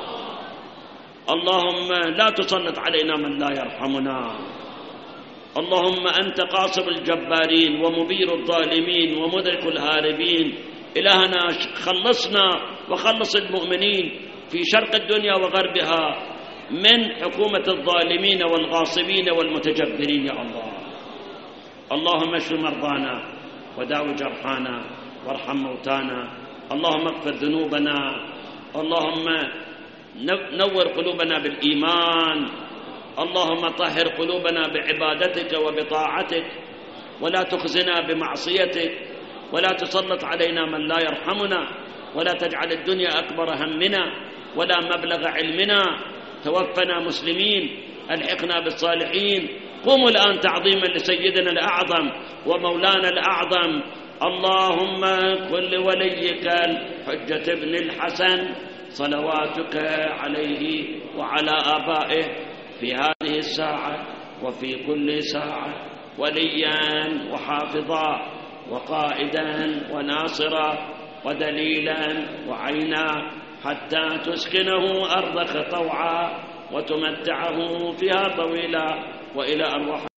اللهم لا تسلط علينا من لا يرحمنا. اللهم أنت قاصم الجبارين ومبير الظالمين ومدرك الهاربين. إلهنا خلصنا وخلص المؤمنين في شرق الدنيا وغربها من حكومة الظالمين والغاصبين والمتجبرين يا الله. اللهم اشف مرضانا وداو جرحانا وارحم موتانا. اللهم اغفر ذنوبنا. اللهم نور قلوبنا بالإيمان. اللهم طهر قلوبنا بعبادتك وبطاعتك، ولا تخزنا بمعصيتك، ولا تسلط علينا من لا يرحمنا، ولا تجعل الدنيا أكبر همنا ولا مبلغ علمنا. توفنا مسلمين، ألحقنا بالصالحين. قوموا الآن تعظيما لسيدنا الأعظم ومولانا الأعظم. اللهم كن لوليك الحجة بن الحسن صلواتك عليه وعلى آبائه في هذه الساعة وفي كل ساعة وليا وحافظا وقائدا وناصرا ودليلا وعينا، حتى تسكنه أرضك طوعا وتمتعه فيها طويلا، وإلى أرواح